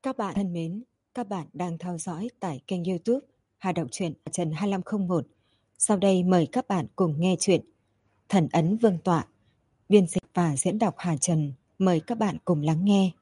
Các bạn thân mến, các bạn đang theo dõi tại kênh YouTube Hà Đọc truyện Trần 2501. Sau đây mời các bạn cùng nghe chuyện Thần ấn Vương tọa, biên dịch và diễn đọc Hà Trần. Mời các bạn cùng lắng nghe.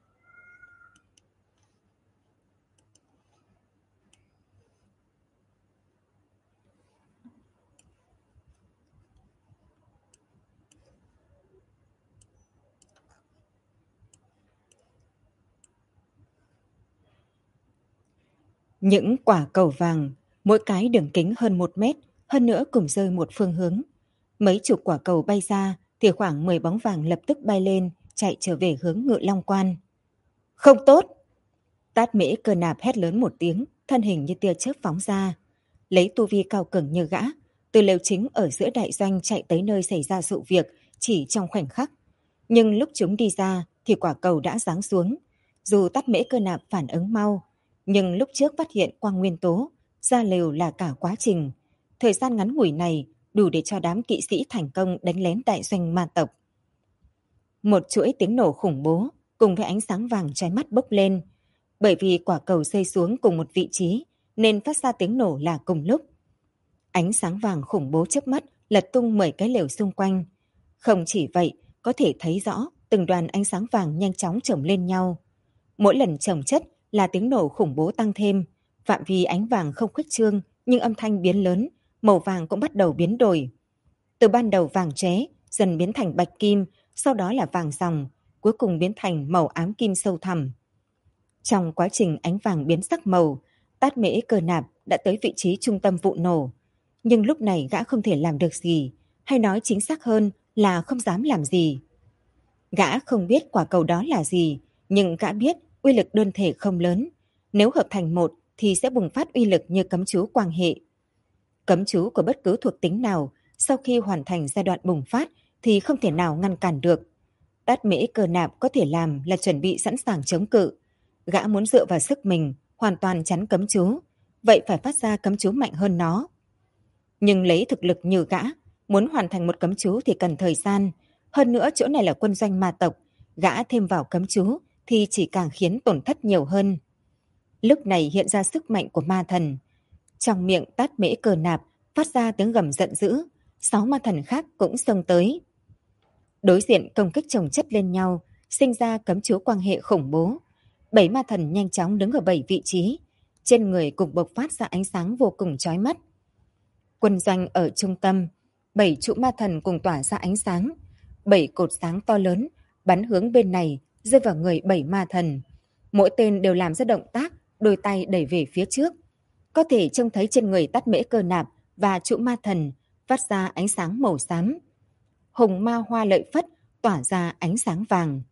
Những quả cầu vàng, mỗi cái đường kính hơn 1 mét, hơn nữa cùng rơi một phương hướng. Mấy chục quả cầu bay ra thì khoảng 10 bóng vàng lập tức bay lên, chạy trở về hướng Ngự Long Quan. Không tốt! Tát Mễ Cơ Nạp hét lớn một tiếng, thân hình như tia chớp phóng ra. Lấy tu vi cao cường như gã, từ lều chính ở giữa đại doanh chạy tới nơi xảy ra sự việc chỉ trong khoảnh khắc. Nhưng lúc chúng đi ra thì quả cầu đã giáng xuống. Dù Tát Mễ Cơ Nạp phản ứng mau, nhưng lúc trước phát hiện quang nguyên tố, ra lều là cả quá trình. Thời gian ngắn ngủi này đủ để cho đám kỵ sĩ thành công đánh lén đại doanh ma tộc. Một chuỗi tiếng nổ khủng bố cùng với ánh sáng vàng chói mắt bốc lên. Bởi vì quả cầu rơi xuống cùng một vị trí nên phát ra tiếng nổ là cùng lúc. Ánh sáng vàng khủng bố chớp mắt lật tung 10 cái lều xung quanh. Không chỉ vậy, có thể thấy rõ từng đoàn ánh sáng vàng nhanh chóng chồng lên nhau. Mỗi lần chồng chất là tiếng nổ khủng bố tăng thêm. Phạm vi ánh vàng không khuếch trương nhưng âm thanh biến lớn, màu vàng cũng bắt đầu biến đổi. Từ ban đầu vàng chóe dần biến thành bạch kim, sau đó là vàng ròng, cuối cùng biến thành màu ám kim sâu thẳm. Trong quá trình ánh vàng biến sắc màu, Tát Mễ Cơ Nạp đã tới vị trí trung tâm vụ nổ. Nhưng lúc này gã không thể làm được gì, hay nói chính xác hơn là không dám làm gì. Gã không biết quả cầu đó là gì, nhưng gã biết uy lực đơn thể không lớn. Nếu hợp thành một thì sẽ bùng phát uy lực như cấm chú quang hệ. Cấm chú của bất cứ thuộc tính nào sau khi hoàn thành giai đoạn bùng phát thì không thể nào ngăn cản được. Tát Mễ Cơ Nạp có thể làm là chuẩn bị sẵn sàng chống cự. Gã muốn dựa vào sức mình hoàn toàn chắn cấm chú, vậy phải phát ra cấm chú mạnh hơn nó. Nhưng lấy thực lực như gã, muốn hoàn thành một cấm chú thì cần thời gian. Hơn nữa chỗ này là quân doanh ma tộc, gã thêm vào cấm chú thì chỉ càng khiến tổn thất nhiều hơn. Lúc này hiện ra sức mạnh của ma thần. Trong miệng Tát Mễ Cơ Nạp phát ra tiếng gầm giận dữ, 6 ma thần khác cũng xông tới. Đối diện công kích chồng chất lên nhau, sinh ra cấm chú quang hệ khủng bố. 7 ma thần nhanh chóng đứng ở 7 vị trí, trên người cùng bộc phát ra ánh sáng vô cùng chói mắt. Quân doanh ở trung tâm, 7 trụ ma thần cùng tỏa ra ánh sáng, 7 cột sáng to lớn bắn hướng bên này, rơi vào người 7 ma thần. Mỗi tên đều làm ra động tác, đôi tay đẩy về phía trước. Có thể trông thấy trên người Tát Mễ Cơ Nạp và trụ ma thần phát ra ánh sáng màu xám. Hùng ma hoa lợi phất tỏa ra ánh sáng vàng.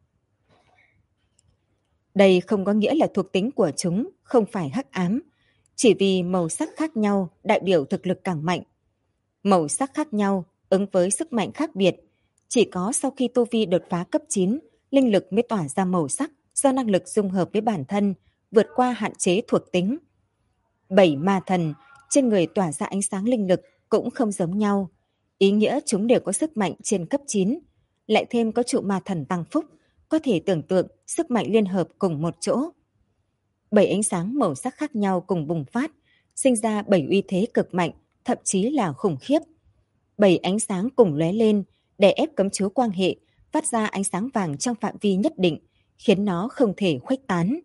Đây không có nghĩa là thuộc tính của chúng không phải hắc ám, chỉ vì màu sắc khác nhau đại biểu thực lực càng mạnh. Màu sắc khác nhau ứng với sức mạnh khác biệt, chỉ có sau khi tu vi đột phá cấp 9, linh lực mới tỏa ra màu sắc do năng lực dung hợp với bản thân, vượt qua hạn chế thuộc tính. 7 ma thần trên người tỏa ra ánh sáng linh lực cũng không giống nhau, ý nghĩa chúng đều có sức mạnh trên cấp 9, lại thêm có trụ ma thần tăng phúc, có thể tưởng tượng sức mạnh liên hợp cùng một chỗ. 7 ánh sáng màu sắc khác nhau cùng bùng phát, sinh ra 7 uy thế cực mạnh, thậm chí là khủng khiếp. 7 ánh sáng cùng lóe lên, đè ép cấm chú quang hệ, phát ra ánh sáng vàng trong phạm vi nhất định, khiến nó không thể khuếch tán.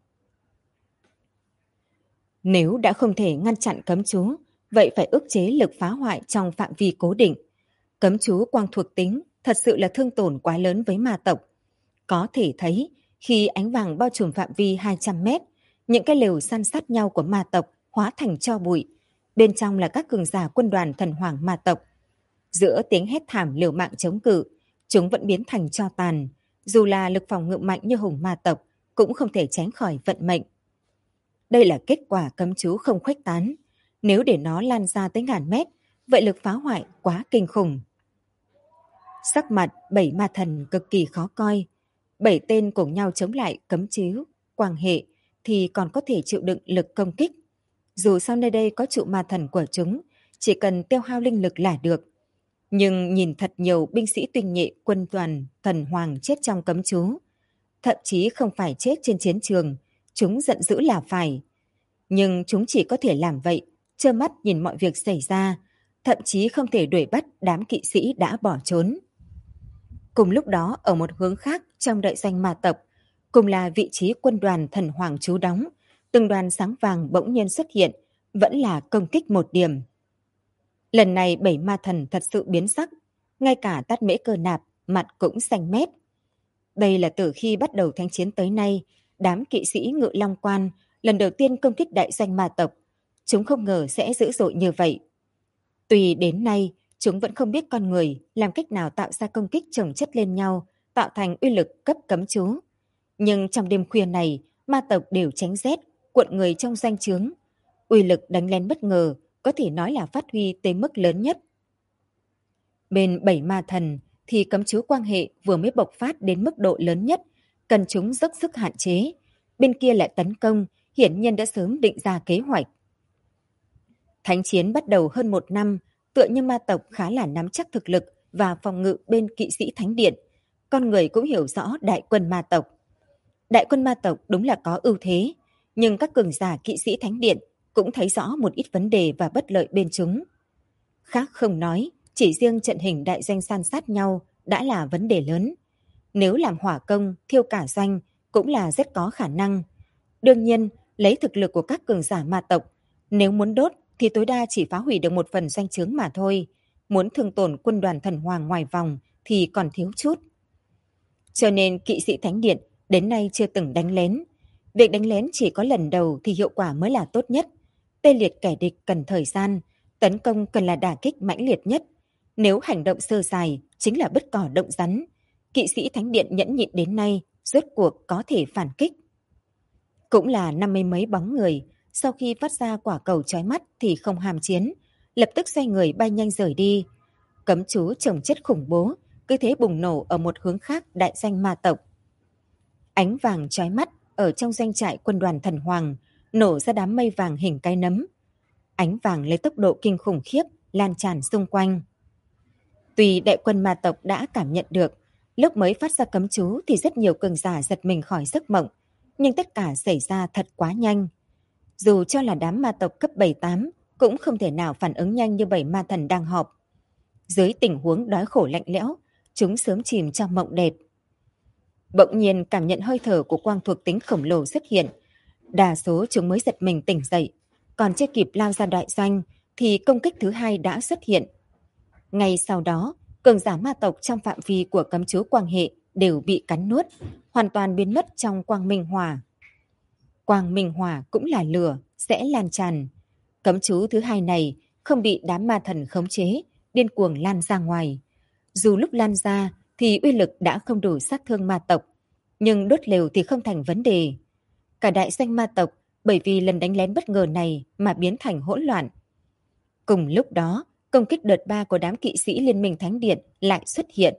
Nếu đã không thể ngăn chặn cấm chú, vậy phải ức chế lực phá hoại trong phạm vi cố định. Cấm chú quang thuộc tính thật sự là thương tổn quá lớn với ma tộc. Có thể thấy, khi ánh vàng bao trùm phạm vi 200 mét, những cái lều săn sát nhau của ma tộc hóa thành tro bụi. Bên trong là các cường giả quân đoàn thần hoàng ma tộc. Giữa tiếng hét thảm liều mạng chống cự, chúng vẫn biến thành tro tàn. Dù là lực phòng ngự mạnh như hùng ma tộc, cũng không thể tránh khỏi vận mệnh. Đây là kết quả cấm chú không khuếch tán. Nếu để nó lan ra tới ngàn mét, vậy lực phá hoại quá kinh khủng. Sắc mặt 7 ma thần cực kỳ khó coi. 7 tên cùng nhau chống lại cấm chiếu, quang hệ thì còn có thể chịu đựng lực công kích. Dù sau nơi đây có trụ ma thần của chúng, chỉ cần tiêu hao linh lực là được. Nhưng nhìn thật nhiều binh sĩ tinh nhuệ quân đoàn thần hoàng chết trong cấm chú. Thậm chí không phải chết trên chiến trường, chúng giận dữ là phải. Nhưng chúng chỉ có thể làm vậy, trơ mắt nhìn mọi việc xảy ra, thậm chí không thể đuổi bắt đám kỵ sĩ đã bỏ trốn. Cùng lúc đó, ở một hướng khác trong đại doanh ma tộc, cùng là vị trí quân đoàn thần hoàng trú đóng, từng đoàn sáng vàng bỗng nhiên xuất hiện, vẫn là công kích một điểm. Lần này 7 ma thần thật sự biến sắc, ngay cả Tát Mễ Cơ Nạp mặt cũng xanh mét. Đây là từ khi bắt đầu thanh chiến tới nay, đám kỵ sĩ Ngự Long Quan lần đầu tiên công kích đại doanh ma tộc. Chúng không ngờ sẽ dữ dội như vậy. Tuy đến nay, chúng vẫn không biết con người làm cách nào tạo ra công kích chồng chất lên nhau, tạo thành uy lực cấp cấm chú. Nhưng trong đêm khuya này, ma tộc đều tránh rét, cuộn người trong doanh trướng. Uy lực đánh lén bất ngờ, có thể nói là phát huy tới mức lớn nhất. Bên 7 ma thần thì cấm chú quang hệ vừa mới bộc phát đến mức độ lớn nhất, cần chúng dốc sức hạn chế. Bên kia lại tấn công, hiển nhiên đã sớm định ra kế hoạch. Thánh chiến bắt đầu hơn 1 năm, tựa như ma tộc khá là nắm chắc thực lực và phòng ngự bên kỵ sĩ thánh điện. Con người cũng hiểu rõ đại quân ma tộc. Đại quân ma tộc đúng là có ưu thế, nhưng các cường giả kỵ sĩ thánh điện cũng thấy rõ một ít vấn đề và bất lợi bên chúng. Khác không nói, chỉ riêng trận hình đại doanh san sát nhau đã là vấn đề lớn. Nếu làm hỏa công, thiêu cả doanh cũng là rất có khả năng. Đương nhiên, lấy thực lực của các cường giả ma tộc, nếu muốn đốt thì tối đa chỉ phá hủy được một phần doanh trướng mà thôi. Muốn thương tổn quân đoàn thần hoàng ngoài vòng thì còn thiếu chút. Cho nên kỵ sĩ thánh điện đến nay chưa từng đánh lén. Việc đánh lén chỉ có lần đầu thì hiệu quả mới là tốt nhất. Tê liệt kẻ địch cần thời gian, tấn công cần là đả kích mãnh liệt nhất. Nếu hành động sơ sài chính là bứt cỏ động rắn. Kỵ sĩ thánh điện nhẫn nhịn đến nay rốt cuộc có thể phản kích. Cũng là 50 mấy bóng người, sau khi phát ra quả cầu chói mắt thì không hàm chiến, lập tức xoay người bay nhanh rời đi. Cấm chú chồng chất khủng bố, cứ thế bùng nổ ở một hướng khác đại danh ma tộc. Ánh vàng chói mắt ở trong doanh trại quân đoàn thần hoàng, nổ ra đám mây vàng hình cái nấm. Ánh vàng lấy tốc độ kinh khủng khiếp, lan tràn xung quanh. Tuy đại quân ma tộc đã cảm nhận được, lúc mới phát ra cấm chú thì rất nhiều cường giả giật mình khỏi giấc mộng, nhưng tất cả xảy ra thật quá nhanh. Dù cho là đám ma tộc cấp 7-8, cũng không thể nào phản ứng nhanh như 7 ma thần đang họp. Dưới tình huống đói khổ lạnh lẽo, chúng sớm chìm trong mộng đẹp. Bỗng nhiên cảm nhận hơi thở của quang thuộc tính khổng lồ xuất hiện. Đa số chúng mới giật mình tỉnh dậy, còn chưa kịp lao ra đại doanh thì công kích thứ hai đã xuất hiện. Ngay sau đó, cường giả ma tộc trong phạm vi của cấm chú quang hệ đều bị cắn nuốt, hoàn toàn biến mất trong quang minh hỏa. Quang minh hỏa cũng là lửa, sẽ lan tràn. Cấm chú thứ hai này không bị đám ma thần khống chế, điên cuồng lan ra ngoài. Dù lúc lan ra thì uy lực đã không đủ sát thương ma tộc, nhưng đốt lều thì không thành vấn đề. Cả đại doanh ma tộc bởi vì lần đánh lén bất ngờ này mà biến thành hỗn loạn. Cùng lúc đó, công kích đợt 3 của đám kỵ sĩ Liên minh Thánh Điện lại xuất hiện.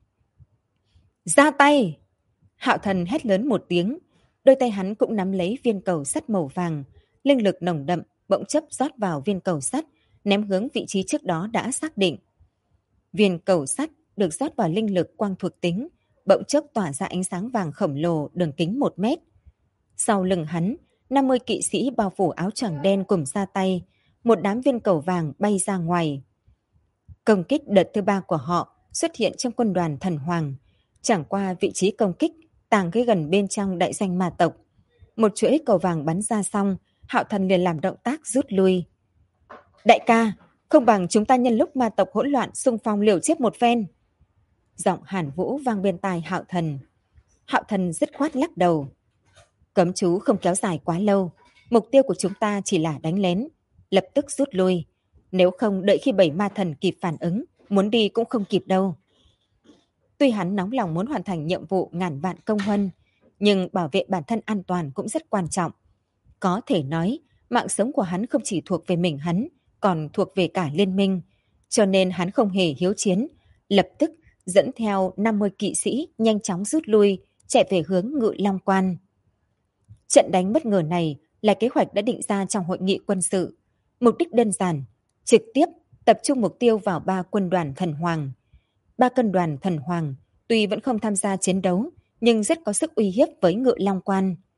Ra tay! Hạo Thần hét lớn một tiếng, đôi tay hắn cũng nắm lấy viên cầu sắt màu vàng, linh lực nồng đậm bỗng chốc rót vào viên cầu sắt, ném hướng vị trí trước đó đã xác định. Viên cầu sắt được rót vào linh lực quang thuộc tính, bỗng chốc tỏa ra ánh sáng vàng khổng lồ đường kính 1 mét. Sau lưng hắn, 50 kỵ sĩ bao phủ áo choàng đen cùng ra tay, một đám viên cầu vàng bay ra ngoài. Công kích đợt thứ 3 của họ xuất hiện trong quân đoàn thần hoàng, chẳng qua vị trí công kích tàng cái gần bên trong đại doanh ma tộc. Một chuỗi cầu vàng bắn ra xong, Hạo Thần liền làm động tác rút lui. Đại ca, không bằng chúng ta nhân lúc ma tộc hỗn loạn xung phong liều chết một phen. Giọng Hàn Vũ vang bên tai Hạo Thần. Hạo Thần dứt khoát lắc đầu. Cấm chú không kéo dài quá lâu, mục tiêu của chúng ta chỉ là đánh lén, lập tức rút lui. Nếu không đợi khi 7 ma thần kịp phản ứng, muốn đi cũng không kịp đâu. Tuy hắn nóng lòng muốn hoàn thành nhiệm vụ ngàn vạn công huân, nhưng bảo vệ bản thân an toàn cũng rất quan trọng. Có thể nói, mạng sống của hắn không chỉ thuộc về mình hắn, còn thuộc về cả liên minh. Cho nên hắn không hề hiếu chiến, lập tức dẫn theo 50 kỵ sĩ nhanh chóng rút lui, chạy về hướng Ngự Long Quan. Trận đánh bất ngờ này là kế hoạch đã định ra trong hội nghị quân sự. Mục đích đơn giản, trực tiếp tập trung mục tiêu vào 3 quân đoàn thần hoàng. 3 quân đoàn thần hoàng tuy vẫn không tham gia chiến đấu, nhưng rất có sức uy hiếp với Ngự Long Quan.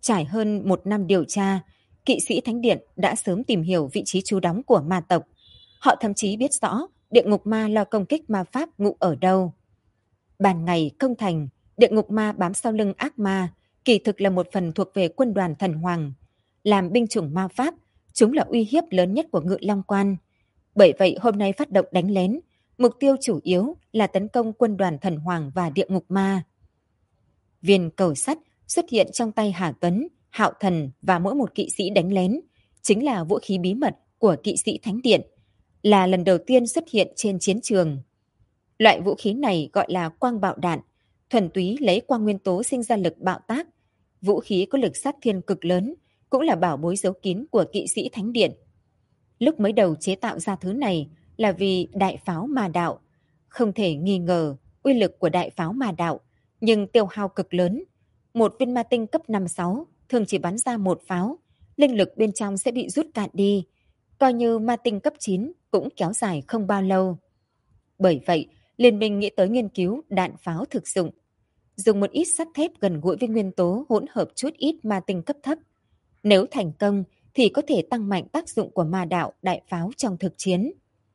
Trải hơn 1 năm điều tra, kỵ sĩ Thánh Điện đã sớm tìm hiểu vị trí trú đóng của ma tộc. Họ thậm chí biết rõ địa ngục ma lo công kích ma pháp ngụ ở đâu. Ban ngày công thành, địa ngục ma bám sau lưng ác ma, kỳ thực là một phần thuộc về quân đoàn thần hoàng. Làm binh chủng ma pháp, chúng là uy hiếp lớn nhất của Ngự Long Quan. Bởi vậy hôm nay phát động đánh lén, mục tiêu chủ yếu là tấn công quân đoàn thần hoàng và địa ngục ma. Viên cầu sắt xuất hiện trong tay Hà Tuấn, Hạo Thần và mỗi một kỵ sĩ đánh lén, chính là vũ khí bí mật của kỵ sĩ Thánh Điện, là lần đầu tiên xuất hiện trên chiến trường. Loại vũ khí này gọi là quang bạo đạn, thuần túy lấy quang nguyên tố sinh ra lực bạo tác. Vũ khí có lực sát thương cực lớn, cũng là bảo bối giấu kín của kỵ sĩ Thánh Điện. Lúc mới đầu chế tạo ra thứ này là vì đại pháo ma đạo. Không thể nghi ngờ uy lực của đại pháo ma đạo, nhưng tiêu hao cực lớn. Một viên ma tinh cấp 5-6 thường chỉ bắn ra một pháo, linh lực bên trong sẽ bị rút cạn đi. Coi như ma tinh cấp 9 cũng kéo dài không bao lâu. Bởi vậy, Liên minh nghĩ tới nghiên cứu đạn pháo thực dụng. Dùng một ít sắt thép gần gũi với nguyên tố hỗn hợp chút ít ma tinh cấp thấp. Nếu thành công thì có thể tăng mạnh tác dụng của ma đạo đại pháo trong thực chiến.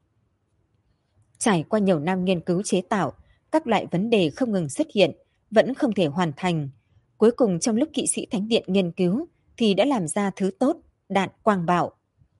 Trải qua nhiều năm nghiên cứu chế tạo, các loại vấn đề không ngừng xuất hiện, vẫn không thể hoàn thành. Cuối cùng trong lúc kỵ sĩ Thánh Điện nghiên cứu thì đã làm ra thứ tốt, đạn quang bạo.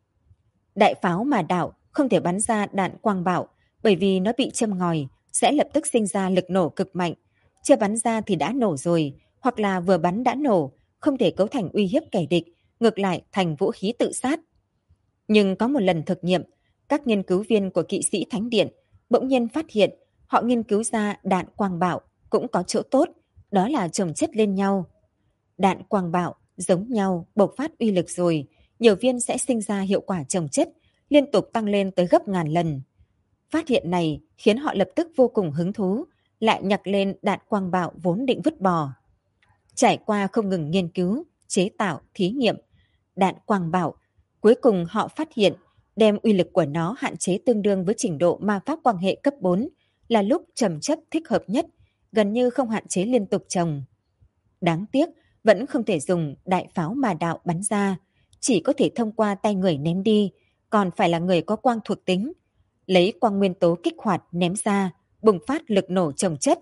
Đại pháo ma đạo không thể bắn ra đạn quang bạo bởi vì nó bị châm ngòi, sẽ lập tức sinh ra lực nổ cực mạnh. Chưa bắn ra thì đã nổ rồi, hoặc là vừa bắn đã nổ, không thể cấu thành uy hiếp kẻ địch, ngược lại thành vũ khí tự sát. Nhưng có một lần thực nghiệm, các nghiên cứu viên của kỵ sĩ Thánh Điện bỗng nhiên phát hiện họ nghiên cứu ra đạn quang bạo cũng có chỗ tốt, đó là chồng chất lên nhau. Đạn quang bạo giống nhau bộc phát uy lực rồi, nhiều viên sẽ sinh ra hiệu quả chồng chất, liên tục tăng lên tới gấp ngàn lần. Phát hiện này khiến họ lập tức vô cùng hứng thú, lại nhặt lên đạn quang bạo vốn định vứt bỏ. Trải qua không ngừng nghiên cứu, chế tạo, thí nghiệm, đạn quang bạo, cuối cùng họ phát hiện đem uy lực của nó hạn chế tương đương với trình độ ma pháp quang hệ cấp 4, là lúc trầm chất thích hợp nhất, gần như không hạn chế liên tục trồng. Đáng tiếc, vẫn không thể dùng đại pháo ma đạo bắn ra, chỉ có thể thông qua tay người ném đi, còn phải là người có quang thuộc tính. Lấy quang nguyên tố kích hoạt ném ra, bùng phát lực nổ chồng chất.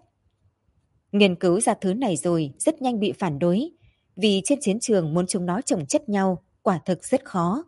Nghiên cứu ra thứ này rồi rất nhanh bị phản đối, vì trên chiến trường muốn chúng nó chồng chất nhau quả thực rất khó.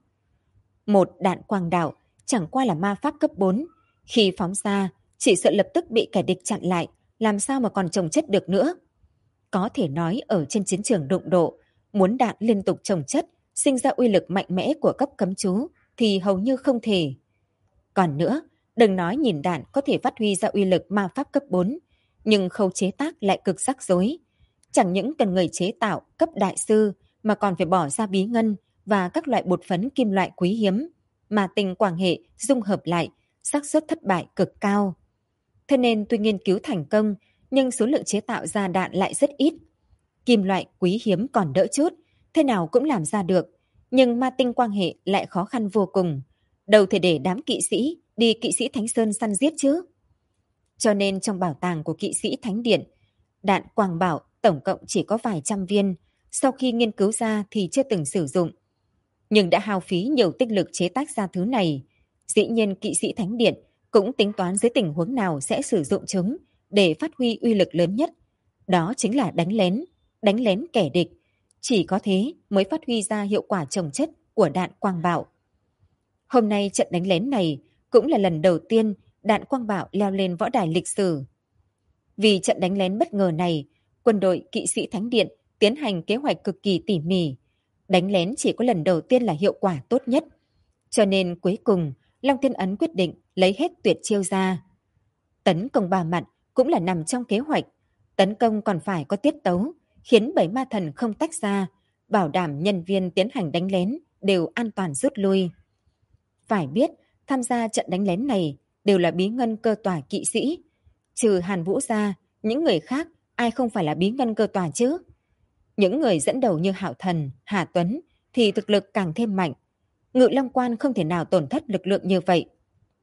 Một đạn quang đạo chẳng qua là ma pháp cấp 4, khi phóng ra chỉ sợ lập tức bị kẻ địch chặn lại, làm sao mà còn chồng chất được nữa. Có thể nói ở trên chiến trường đụng độ, muốn đạn liên tục chồng chất, sinh ra uy lực mạnh mẽ của cấp cấm chú thì hầu như không thể. Còn nữa, đừng nói nhìn đạn có thể phát huy ra uy lực ma pháp cấp 4, nhưng khâu chế tác lại cực rắc rối. Chẳng những cần người chế tạo cấp đại sư mà còn phải bỏ ra bí ngân và các loại bột phấn kim loại quý hiếm, mà tinh quang hệ dung hợp lại, xác suất thất bại cực cao. Thế nên tuy nghiên cứu thành công, nhưng số lượng chế tạo ra đạn lại rất ít. Kim loại quý hiếm còn đỡ chút, thế nào cũng làm ra được, nhưng ma tinh quang hệ lại khó khăn vô cùng. Đâu thể để đám kỵ sĩ đi kỵ sĩ Thánh Sơn săn giết chứ. Cho nên trong bảo tàng của kỵ sĩ Thánh Điện, đạn quang bảo tổng cộng chỉ có vài trăm viên, sau khi nghiên cứu ra thì chưa từng sử dụng. Nhưng đã hao phí nhiều tích lực chế tác ra thứ này. Dĩ nhiên kỵ sĩ Thánh Điện cũng tính toán dưới tình huống nào sẽ sử dụng chúng để phát huy uy lực lớn nhất. Đó chính là đánh lén kẻ địch. Chỉ có thế mới phát huy ra hiệu quả chồng chất của đạn quang bạo. Hôm nay trận đánh lén này cũng là lần đầu tiên đạn quang bạo leo lên võ đài lịch sử. Vì trận đánh lén bất ngờ này, quân đội kỵ sĩ Thánh Điện tiến hành kế hoạch cực kỳ tỉ mỉ. Đánh lén chỉ có lần đầu tiên là hiệu quả tốt nhất. Cho nên cuối cùng, Long Thiên Ấn quyết định lấy hết tuyệt chiêu ra. Tấn công 3 mặt cũng là nằm trong kế hoạch. Tấn công còn phải có tiết tấu, khiến 7 ma thần không tách ra, bảo đảm nhân viên tiến hành đánh lén đều an toàn rút lui. Phải biết, tham gia trận đánh lén này đều là bí ngân cơ tòa kỵ sĩ. Trừ Hàn Vũ ra, những người khác ai không phải là bí ngân cơ tòa chứ? Những người dẫn đầu như Hạo Thần, Hà Tuấn thì thực lực càng thêm mạnh. Ngự Long Quan không thể nào tổn thất lực lượng như vậy.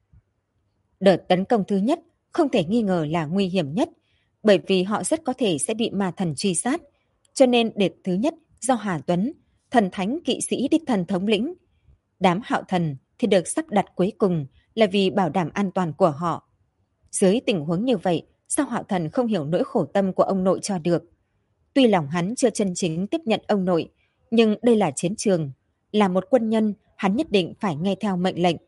Đợt tấn công thứ nhất không thể nghi ngờ là nguy hiểm nhất, bởi vì họ rất có thể sẽ bị ma thần truy sát, cho nên đợt thứ nhất do Hà Tuấn, thần thánh kỵ sĩ đích thần thống lĩnh. Đám Hạo Thần thì được sắp đặt cuối cùng là vì bảo đảm an toàn của họ. Dưới tình huống như vậy, sao Hạo Thần không hiểu nỗi khổ tâm của ông nội cho được? Tuy lòng hắn chưa chân chính tiếp nhận ông nội, nhưng đây là chiến trường. Là một quân nhân, hắn nhất định phải nghe theo mệnh lệnh.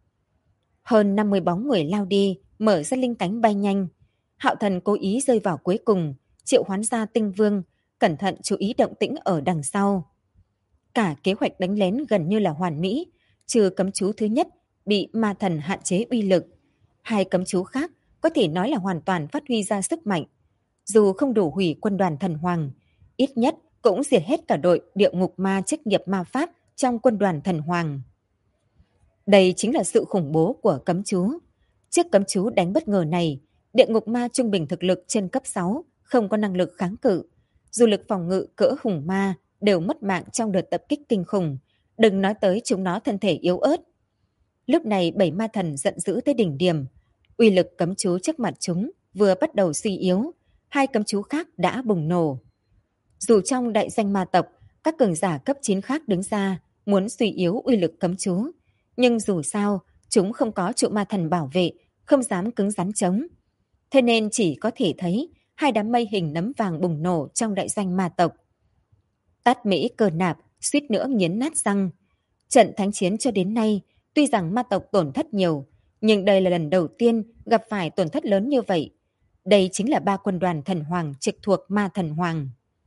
Hơn 50 bóng người lao đi, mở ra linh cánh bay nhanh. Hạo Thần cố ý rơi vào cuối cùng, triệu hoán ra Tinh Vương, cẩn thận chú ý động tĩnh ở đằng sau. Cả kế hoạch đánh lén gần như là hoàn mỹ, trừ cấm chú thứ nhất bị ma thần hạn chế uy lực. Hai cấm chú khác có thể nói là hoàn toàn phát huy ra sức mạnh. Dù không đủ hủy quân đoàn thần hoàng, ít nhất cũng diệt hết cả đội địa ngục ma chức nghiệp ma pháp trong quân đoàn thần hoàng. Đây chính là sự khủng bố của cấm chú. Trước cấm chú đánh bất ngờ này, địa ngục ma trung bình thực lực trên cấp 6, không có năng lực kháng cự. Dù lực phòng ngự cỡ hùng ma đều mất mạng trong đợt tập kích kinh khủng, đừng nói tới chúng nó thân thể yếu ớt. Lúc này 7 ma thần giận dữ tới đỉnh điểm, uy lực cấm chú trước mặt chúng vừa bắt đầu suy yếu, hai cấm chú khác đã bùng nổ. Dù trong đại danh ma tộc, các cường giả cấp 9 khác đứng ra muốn suy yếu uy lực cấm chú, nhưng dù sao, chúng không có trụ ma thần bảo vệ, không dám cứng rắn chống. Thế nên chỉ có thể thấy hai đám mây hình nấm vàng bùng nổ trong đại danh ma tộc. Tát Mỹ Cơ Nạp suýt nữa nghiến nát răng. Trận thánh chiến cho đến nay, tuy rằng ma tộc tổn thất nhiều, nhưng đây là lần đầu tiên gặp phải tổn thất lớn như vậy. Đây chính là 3 quân đoàn thần hoàng trực thuộc ma thần hoàng.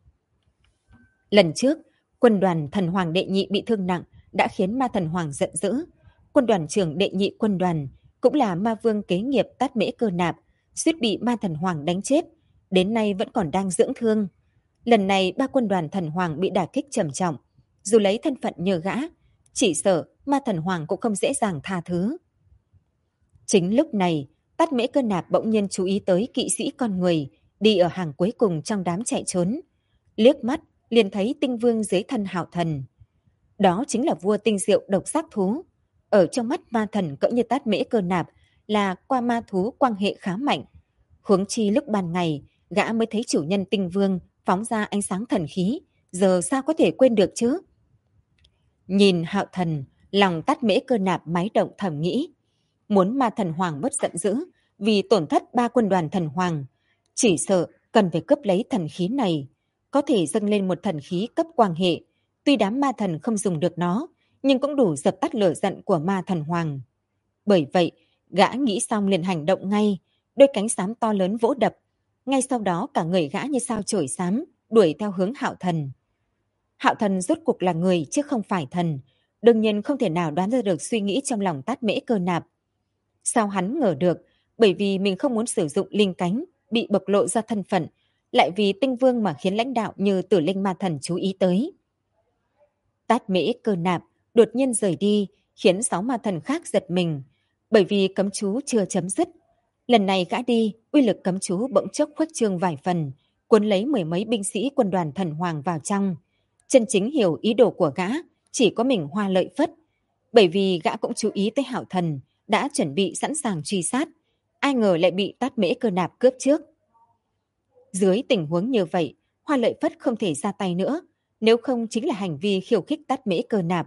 Lần trước, quân đoàn thần hoàng đệ nhị bị thương nặng đã khiến ma thần hoàng giận dữ. Quân đoàn trưởng đệ nhị quân đoàn cũng là ma vương kế nghiệp Tát Mễ Cơ Nạp, suýt bị ma thần hoàng đánh chết, đến nay vẫn còn đang dưỡng thương. Lần này 3 quân đoàn thần hoàng bị đả kích trầm trọng, dù lấy thân phận nhờ gã, chỉ sợ ma thần hoàng cũng không dễ dàng tha thứ. Chính lúc này, Tát Mễ Cơ Nạp bỗng nhiên chú ý tới kỵ sĩ con người đi ở hàng cuối cùng trong đám chạy trốn. Liếc mắt liền thấy Tinh Vương dưới thân Hạo Thần. Đó chính là vua tinh diệu độc giác thú. Ở trong mắt ma thần cỡ như Tát Mễ Cơ Nạp là qua ma thú quan hệ khá mạnh. Huống chi lúc ban ngày, gã mới thấy chủ nhân Tinh Vương phóng ra ánh sáng thần khí, giờ sao có thể quên được chứ? Nhìn Hạo Thần, lòng Tát Mễ Cơ Nạp máy động thầm nghĩ. Muốn ma thần hoàng bất giận dữ vì tổn thất 3 quân đoàn thần hoàng, chỉ sợ cần phải cướp lấy thần khí này. Có thể dâng lên một thần khí cấp quang hệ, tuy đám ma thần không dùng được nó, nhưng cũng đủ dập tắt lửa giận của ma thần hoàng. Bởi vậy, gã nghĩ xong liền hành động ngay, đôi cánh xám to lớn vỗ đập. Ngay sau đó cả người gã như sao chổi xám, đuổi theo hướng Hạo Thần. Hạo Thần rốt cuộc là người chứ không phải thần, đương nhiên không thể nào đoán ra được suy nghĩ trong lòng Tát Mễ Cơ Nạp. Sao hắn ngờ được, bởi vì mình không muốn sử dụng linh cánh, bị bộc lộ ra thân phận, lại vì Tinh Vương mà khiến lãnh đạo như Tử Linh Ma Thần chú ý tới. Tát Mễ Cơ Nạp đột nhiên rời đi, khiến 6 ma thần khác giật mình, bởi vì cấm chú chưa chấm dứt. Lần này gã đi, uy lực cấm chú bỗng chốc khuếch trương vài phần, cuốn lấy 10 mấy binh sĩ quân đoàn thần hoàng vào trong. Chân chính hiểu ý đồ của gã, chỉ có mình Hoa Lợi Phất, bởi vì gã cũng chú ý tới Hạo Thần, đã chuẩn bị sẵn sàng truy sát, ai ngờ lại bị Tát Mễ Cơ Nạp cướp trước. Dưới tình huống như vậy, Hoa Lợi Phất không thể ra tay nữa, nếu không chính là hành vi khiêu khích Tát Mễ Cơ Nạp.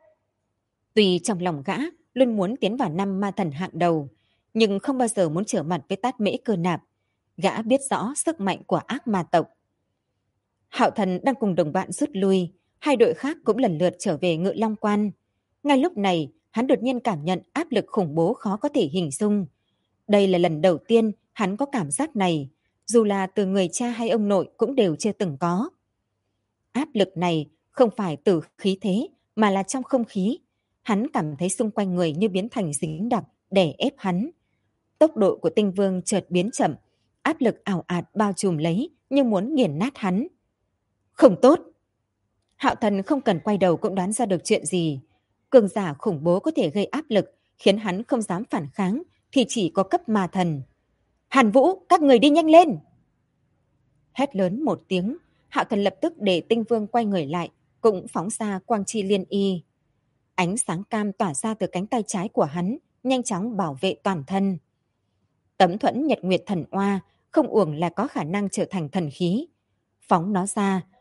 Tuy trong lòng gã luôn muốn tiến vào 5 ma thần hạng đầu, nhưng không bao giờ muốn trở mặt với Tát Mễ Cơ Nạp. Gã biết rõ sức mạnh của ác ma tộc. Hạo Thần đang cùng đồng bạn rút lui, hai đội khác cũng lần lượt trở về Ngự Long Quan. Ngay lúc này, hắn đột nhiên cảm nhận áp lực khủng bố khó có thể hình dung. Đây là lần đầu tiên hắn có cảm giác này, dù là từ người cha hay ông nội cũng đều chưa từng có. Áp lực này không phải từ khí thế, mà là trong không khí. Hắn cảm thấy xung quanh người như biến thành dính đặc, đè ép hắn. Tốc độ của Tinh Vương chợt biến chậm, áp lực ảo ạt bao trùm lấy như muốn nghiền nát hắn. Không tốt! Hạo Thần không cần quay đầu cũng đoán ra được chuyện gì. Cường giả khủng bố có thể gây áp lực, khiến hắn không dám phản kháng, thì chỉ có cấp ma thần. Hàn Vũ, các người đi nhanh lên! Hét lớn một tiếng, Hạo Thần lập tức để Tinh Vương quay người lại, cũng phóng ra quang chi liên y. Ánh sáng cam tỏa ra từ cánh tay trái của hắn, nhanh chóng bảo vệ toàn thân. Tấm thuẫn Nhật Nguyệt Thần Oa không uổng là có khả năng trở thành thần khí. Phóng nó ra,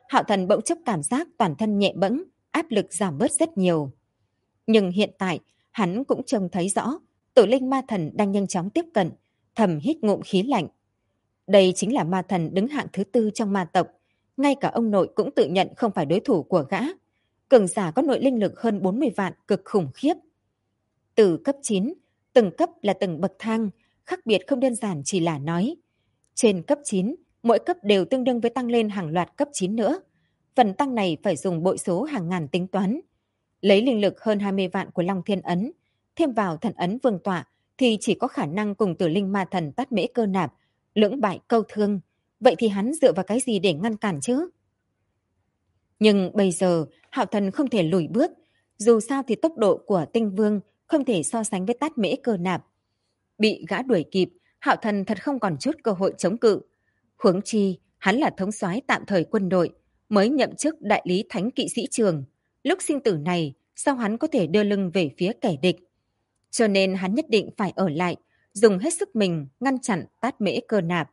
Hạo Thần bỗng chốc cảm giác toàn thân nhẹ bẫng, áp lực giảm bớt rất nhiều. Nhưng hiện tại, hắn cũng trông thấy rõ, Tử Linh ma thần đang nhanh chóng tiếp cận, thầm hít ngụm khí lạnh. Đây chính là ma thần đứng hạng thứ 4 trong ma tộc, ngay cả ông nội cũng tự nhận không phải đối thủ của gã. Cường giả có nội linh lực hơn 40 vạn cực khủng khiếp. Từ cấp 9, từng cấp là từng bậc thang, khác biệt không đơn giản chỉ là nói. Trên cấp 9, mỗi cấp đều tương đương với tăng lên hàng loạt cấp 9 nữa. Phần tăng này phải dùng bội số hàng ngàn tính toán. Lấy linh lực hơn 20 vạn của Long Thiên Ấn, thêm vào thần ấn vương tọa thì chỉ có khả năng cùng Tử Linh ma thần Tát Mễ Cơ Nạp, lưỡng bại câu thương. Vậy thì hắn dựa vào cái gì để ngăn cản chứ? Nhưng bây giờ, Hạo Thần không thể lùi bước. Dù sao thì tốc độ của Tinh Vương không thể so sánh với Tát Mễ Cơ Nạp. Bị gã đuổi kịp, Hạo Thần thật không còn chút cơ hội chống cự. Huống chi, hắn là thống soái tạm thời quân đội, mới nhậm chức đại lý thánh kỵ sĩ trường. Lúc sinh tử này, sao hắn có thể đưa lưng về phía kẻ địch? Cho nên hắn nhất định phải ở lại, dùng hết sức mình ngăn chặn Tát Mễ Cơ Nạp.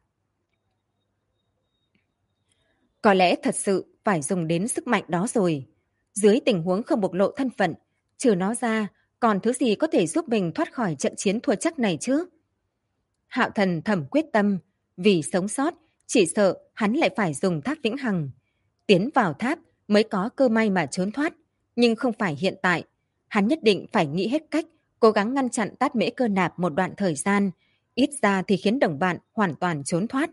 Có lẽ thật sự phải dùng đến sức mạnh đó rồi. Dưới tình huống không bộc lộ thân phận, trừ nó ra, còn thứ gì có thể giúp mình thoát khỏi trận chiến thua chắc này chứ? Hạo Thần thầm quyết tâm, vì sống sót, chỉ sợ hắn lại phải dùng tháp vĩnh hằng. Tiến vào tháp mới có cơ may mà trốn thoát, nhưng không phải hiện tại. Hắn nhất định phải nghĩ hết cách, cố gắng ngăn chặn Tát Mễ Cơ Nạp một đoạn thời gian, ít ra thì khiến đồng bạn hoàn toàn trốn thoát.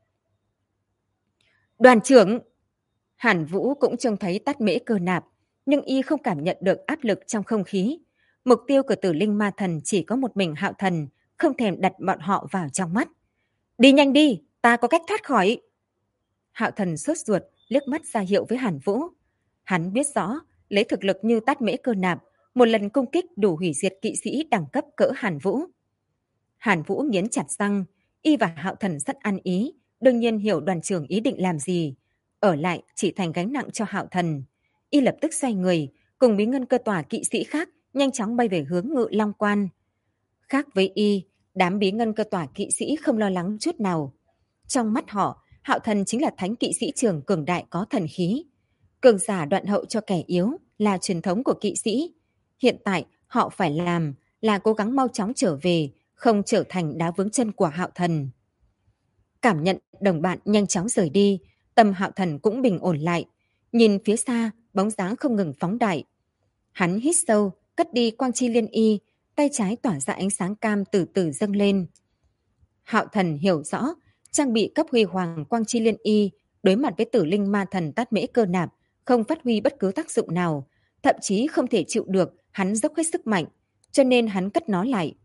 Đoàn trưởng! Hàn Vũ cũng trông thấy Tát Mễ Cơ Nạp, nhưng y không cảm nhận được áp lực trong không khí. Mục tiêu của Tử Linh ma thần chỉ có một mình Hạo Thần, không thèm đặt bọn họ vào trong mắt. Đi nhanh đi, ta có cách thoát khỏi. Hạo Thần sốt ruột, liếc mắt ra hiệu với Hàn Vũ. Hắn biết rõ, lấy thực lực như Tát Mễ Cơ Nạp, một lần công kích đủ hủy diệt kỵ sĩ đẳng cấp cỡ Hàn Vũ. Hàn Vũ nghiến chặt răng, y và Hạo Thần rất ăn ý, đương nhiên hiểu đoàn trưởng ý định làm gì. Ở lại chỉ thành gánh nặng cho Hạo Thần. Y lập tức xoay người, cùng bí ngân cơ tòa kỵ sĩ khác nhanh chóng bay về hướng Ngự Long Quan. Khác với y, đám bí ngân cơ tòa kỵ sĩ không lo lắng chút nào. Trong mắt họ, Hạo Thần chính là thánh kỵ sĩ trưởng cường đại có thần khí. Cường giả đoạn hậu cho kẻ yếu là truyền thống của kỵ sĩ. Hiện tại họ phải làm là cố gắng mau chóng trở về, không trở thành đá vướng chân của Hạo Thần. Cảm nhận đồng bạn nhanh chóng rời đi, tâm Hạo Thần cũng bình ổn lại. Nhìn phía xa, bóng dáng không ngừng phóng đại. Hắn hít sâu, cất đi quang chi liên y, tay trái tỏa ra ánh sáng cam từ từ dâng lên. Hạo Thần hiểu rõ, trang bị cấp huy hoàng quang chi liên y, đối mặt với Tử Linh ma thần Tát Mễ Cơ Nạp, không phát huy bất cứ tác dụng nào, thậm chí không thể chịu được hắn dốc hết sức mạnh, cho nên hắn cất nó lại.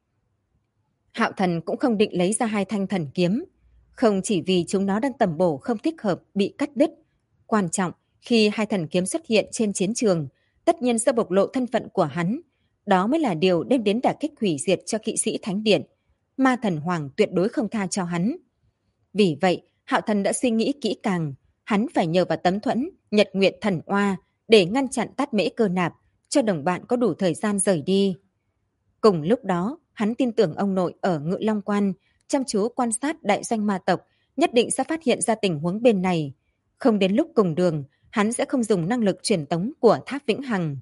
Hạo Thần cũng không định lấy ra hai thanh thần kiếm, không chỉ vì chúng nó đang tầm bổ không thích hợp bị cắt đứt. Quan trọng, khi hai thần kiếm xuất hiện trên chiến trường, tất nhiên sẽ bộc lộ thân phận của hắn. Đó mới là điều đem đến đả kích hủy diệt cho kỵ sĩ Thánh Điện. Ma thần Hoàng tuyệt đối không tha cho hắn. Vì vậy, Hạo Thần đã suy nghĩ kỹ càng. Hắn phải nhờ vào tấm thuẫn, Nhật Nguyệt Thần Oa để ngăn chặn Tát Mễ Cơ Nạp, cho đồng bạn có đủ thời gian rời đi. Cùng lúc đó, hắn tin tưởng ông nội ở Ngự Long Quan, chăm chú quan sát đại doanh ma tộc, nhất định sẽ phát hiện ra tình huống bên này. Không đến lúc cùng đường, hắn sẽ không dùng năng lực truyền tống của tháp vĩnh hằng.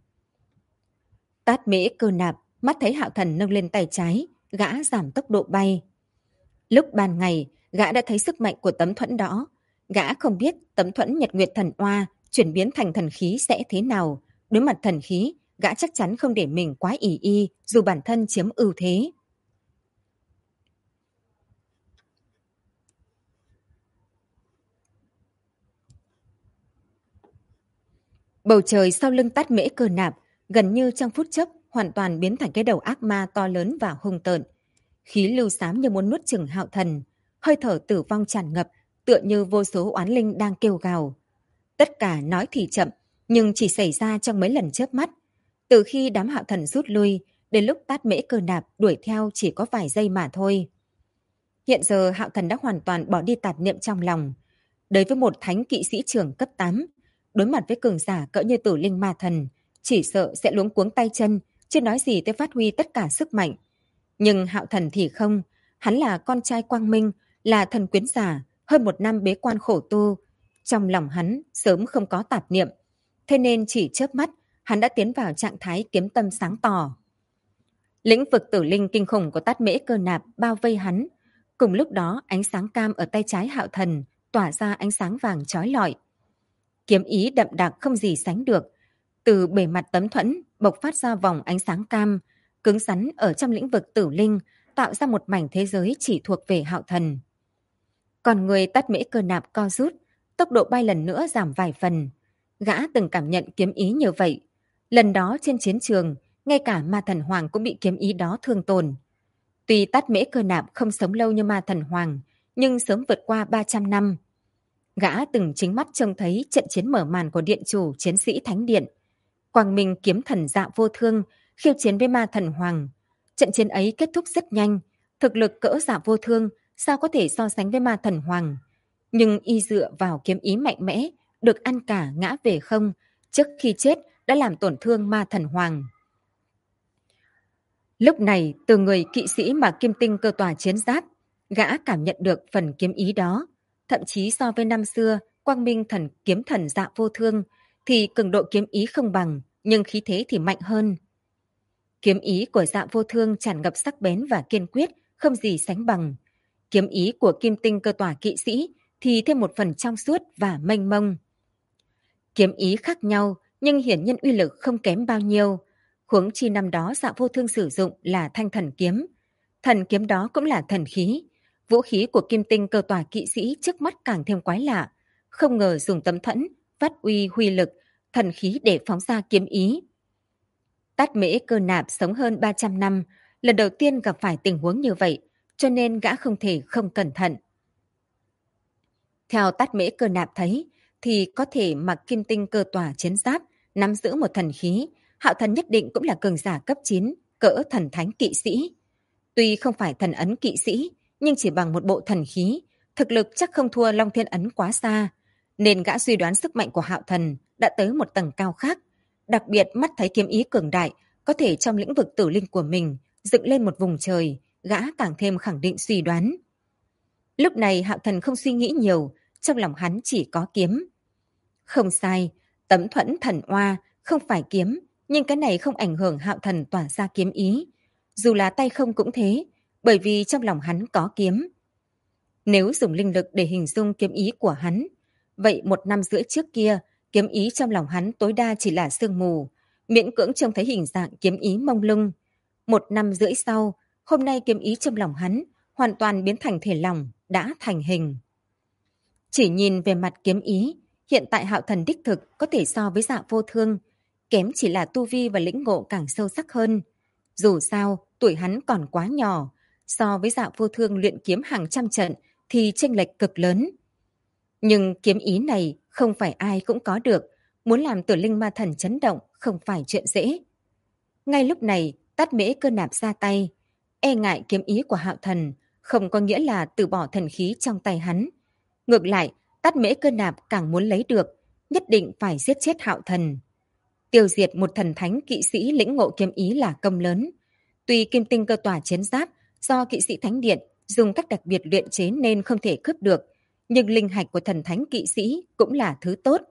Tát Mễ Cơ Nạp mắt thấy Hạo Thần nâng lên tay trái, gã giảm tốc độ bay. Lúc ban ngày, gã đã thấy sức mạnh của tấm thuẫn đó. Gã không biết tấm thuẫn Nhật Nguyệt Thần Oa chuyển biến thành thần khí sẽ thế nào. Đối mặt thần khí, gã chắc chắn không để mình quá ỷ y, dù bản thân chiếm ưu thế. Bầu trời sau lưng Tát Mễ Cơ Nạp gần như trong phút chốc hoàn toàn biến thành cái đầu ác ma to lớn và hung tợn. Khí lưu xám như muốn nuốt chửng Hạo Thần, hơi thở tử vong tràn ngập, tựa như vô số oán linh đang kêu gào. Tất cả nói thì chậm, nhưng chỉ xảy ra trong mấy lần chớp mắt. Từ khi đám Hạo Thần rút lui, đến lúc Tát Mễ Cơ Nạp đuổi theo chỉ có vài giây mà thôi. Hiện giờ Hạo Thần đã hoàn toàn bỏ đi tạp niệm trong lòng. Đối với một thánh kỵ sĩ trưởng cấp 8, đối mặt với cường giả cỡ như Tử Linh ma thần, chỉ sợ sẽ luống cuống tay chân, chưa nói gì tới phát huy tất cả sức mạnh. Nhưng Hạo Thần thì không, hắn là con trai quang minh, là thần quyến giả, hơn một năm bế quan khổ tu. Trong lòng hắn sớm không có tạp niệm, thế nên chỉ chớp mắt, hắn đã tiến vào trạng thái kiếm tâm sáng tỏ. Lĩnh vực tử linh kinh khủng của Tát Mễ Cơ Nạp bao vây hắn. Cùng lúc đó, ánh sáng cam ở tay trái Hạo Thần tỏa ra ánh sáng vàng chói lọi. Kiếm ý đậm đặc không gì sánh được. Từ bề mặt tấm thuẫn bộc phát ra vòng ánh sáng cam, cứng rắn ở trong lĩnh vực tử linh, tạo ra một mảnh thế giới chỉ thuộc về Hạo Thần. Còn người Tát Mễ Cơ Nạp co rút, tốc độ bay lần nữa giảm vài phần. Gã từng cảm nhận kiếm ý như vậy. Lần đó trên chiến trường, ngay cả Ma Thần Hoàng cũng bị kiếm ý đó thương tổn. Tuy Tát Mễ Cơ Nạp không sống lâu như Ma Thần Hoàng, nhưng sớm vượt qua 300 năm. Gã từng chính mắt trông thấy trận chiến mở màn của điện chủ chiến sĩ Thánh Điện. Quang Minh kiếm thần Dạ Vô Thương khiêu chiến với Ma Thần Hoàng. Trận chiến ấy kết thúc rất nhanh. Thực lực cỡ Dạ Vô Thương sao có thể so sánh với Ma Thần Hoàng. Nhưng y dựa vào kiếm ý mạnh mẽ, được ăn cả ngã về không, trước khi chết đã làm tổn thương Ma Thần Hoàng. Lúc này, từ người kỵ sĩ mà Kim Tinh Cơ Tòa chiến giáp, gã cảm nhận được phần kiếm ý đó. Thậm chí so với năm xưa, Quang Minh thần kiếm thần Dạ Vô Thương, thì cường độ kiếm ý không bằng, nhưng khí thế thì mạnh hơn. Kiếm ý của Dạ Vô Thương tràn ngập sắc bén và kiên quyết, không gì sánh bằng. Kiếm ý của Kim Tinh Cơ Tòa kỵ sĩ thì thêm một phần trong suốt và mênh mông. Kiếm ý khác nhau, nhưng hiển nhiên uy lực không kém bao nhiêu. Huống chi năm đó Dạ Vô Thương sử dụng là thanh thần kiếm. Thần kiếm đó cũng là thần khí. Vũ khí của Kim Tinh Cơ Tòa kỵ sĩ trước mắt càng thêm quái lạ. Không ngờ dùng tấm thuẫn, phát huy lực, thần khí để phóng ra kiếm ý. Tát Mễ Cơ Nạp sống hơn 300 năm, lần đầu tiên gặp phải tình huống như vậy, cho nên gã không thể không cẩn thận. Theo Tát Mễ Cơ Nạp thấy, thì có thể mặc Kim Tinh Cơ Tòa chiến giáp, nắm giữ một thần khí, Hạo Thần nhất định cũng là cường giả cấp 9, cỡ thần thánh kỵ sĩ. Tuy không phải thần ấn kỵ sĩ, nhưng chỉ bằng một bộ thần khí, thực lực chắc không thua Long Thiên Ấn quá xa, nên gã suy đoán sức mạnh của Hạo Thần đã tới một tầng cao khác. Đặc biệt mắt thấy kiếm ý cường đại, có thể trong lĩnh vực tử linh của mình dựng lên một vùng trời, gã càng thêm khẳng định suy đoán. Lúc này Hạo Thần không suy nghĩ nhiều, trong lòng hắn chỉ có kiếm. Không sai, tấm thuẫn thần oa không phải kiếm, nhưng cái này không ảnh hưởng Hạo Thần tỏa ra kiếm ý. Dù là tay không cũng thế, bởi vì trong lòng hắn có kiếm. Nếu dùng linh lực để hình dung kiếm ý của hắn, vậy 1 năm rưỡi trước kia, kiếm ý trong lòng hắn tối đa chỉ là sương mù, miễn cưỡng trông thấy hình dạng kiếm ý mông lung. 1 năm rưỡi sau, hôm nay kiếm ý trong lòng hắn hoàn toàn biến thành thể lòng, đã thành hình. Chỉ nhìn về mặt kiếm ý, hiện tại Hạo Thần đích thực có thể so với Dạ Vô Thương, kém chỉ là tu vi và lĩnh ngộ càng sâu sắc hơn. Dù sao, tuổi hắn còn quá nhỏ, so với Dạ Vô Thương luyện kiếm hàng trăm trận thì chênh lệch cực lớn. Nhưng kiếm ý này không phải ai cũng có được, muốn làm Tử Linh Ma Thần chấn động không phải chuyện dễ. Ngay lúc này, Tát Mễ Cơ Nạp ra tay, e ngại kiếm ý của Hạo Thần, không có nghĩa là từ bỏ thần khí trong tay hắn. Ngược lại, Tát Mễ Cơ Nạp càng muốn lấy được, nhất định phải giết chết Hạo Thần. Tiêu diệt một thần thánh kỵ sĩ lĩnh ngộ kiếm ý là công lớn. Tuy Kim Tinh Cơ Tòa chiến giáp do kỵ sĩ Thánh Điện dùng cách đặc biệt luyện chế nên không thể cướp được, nhưng linh hạch của thần thánh kỵ sĩ cũng là thứ tốt.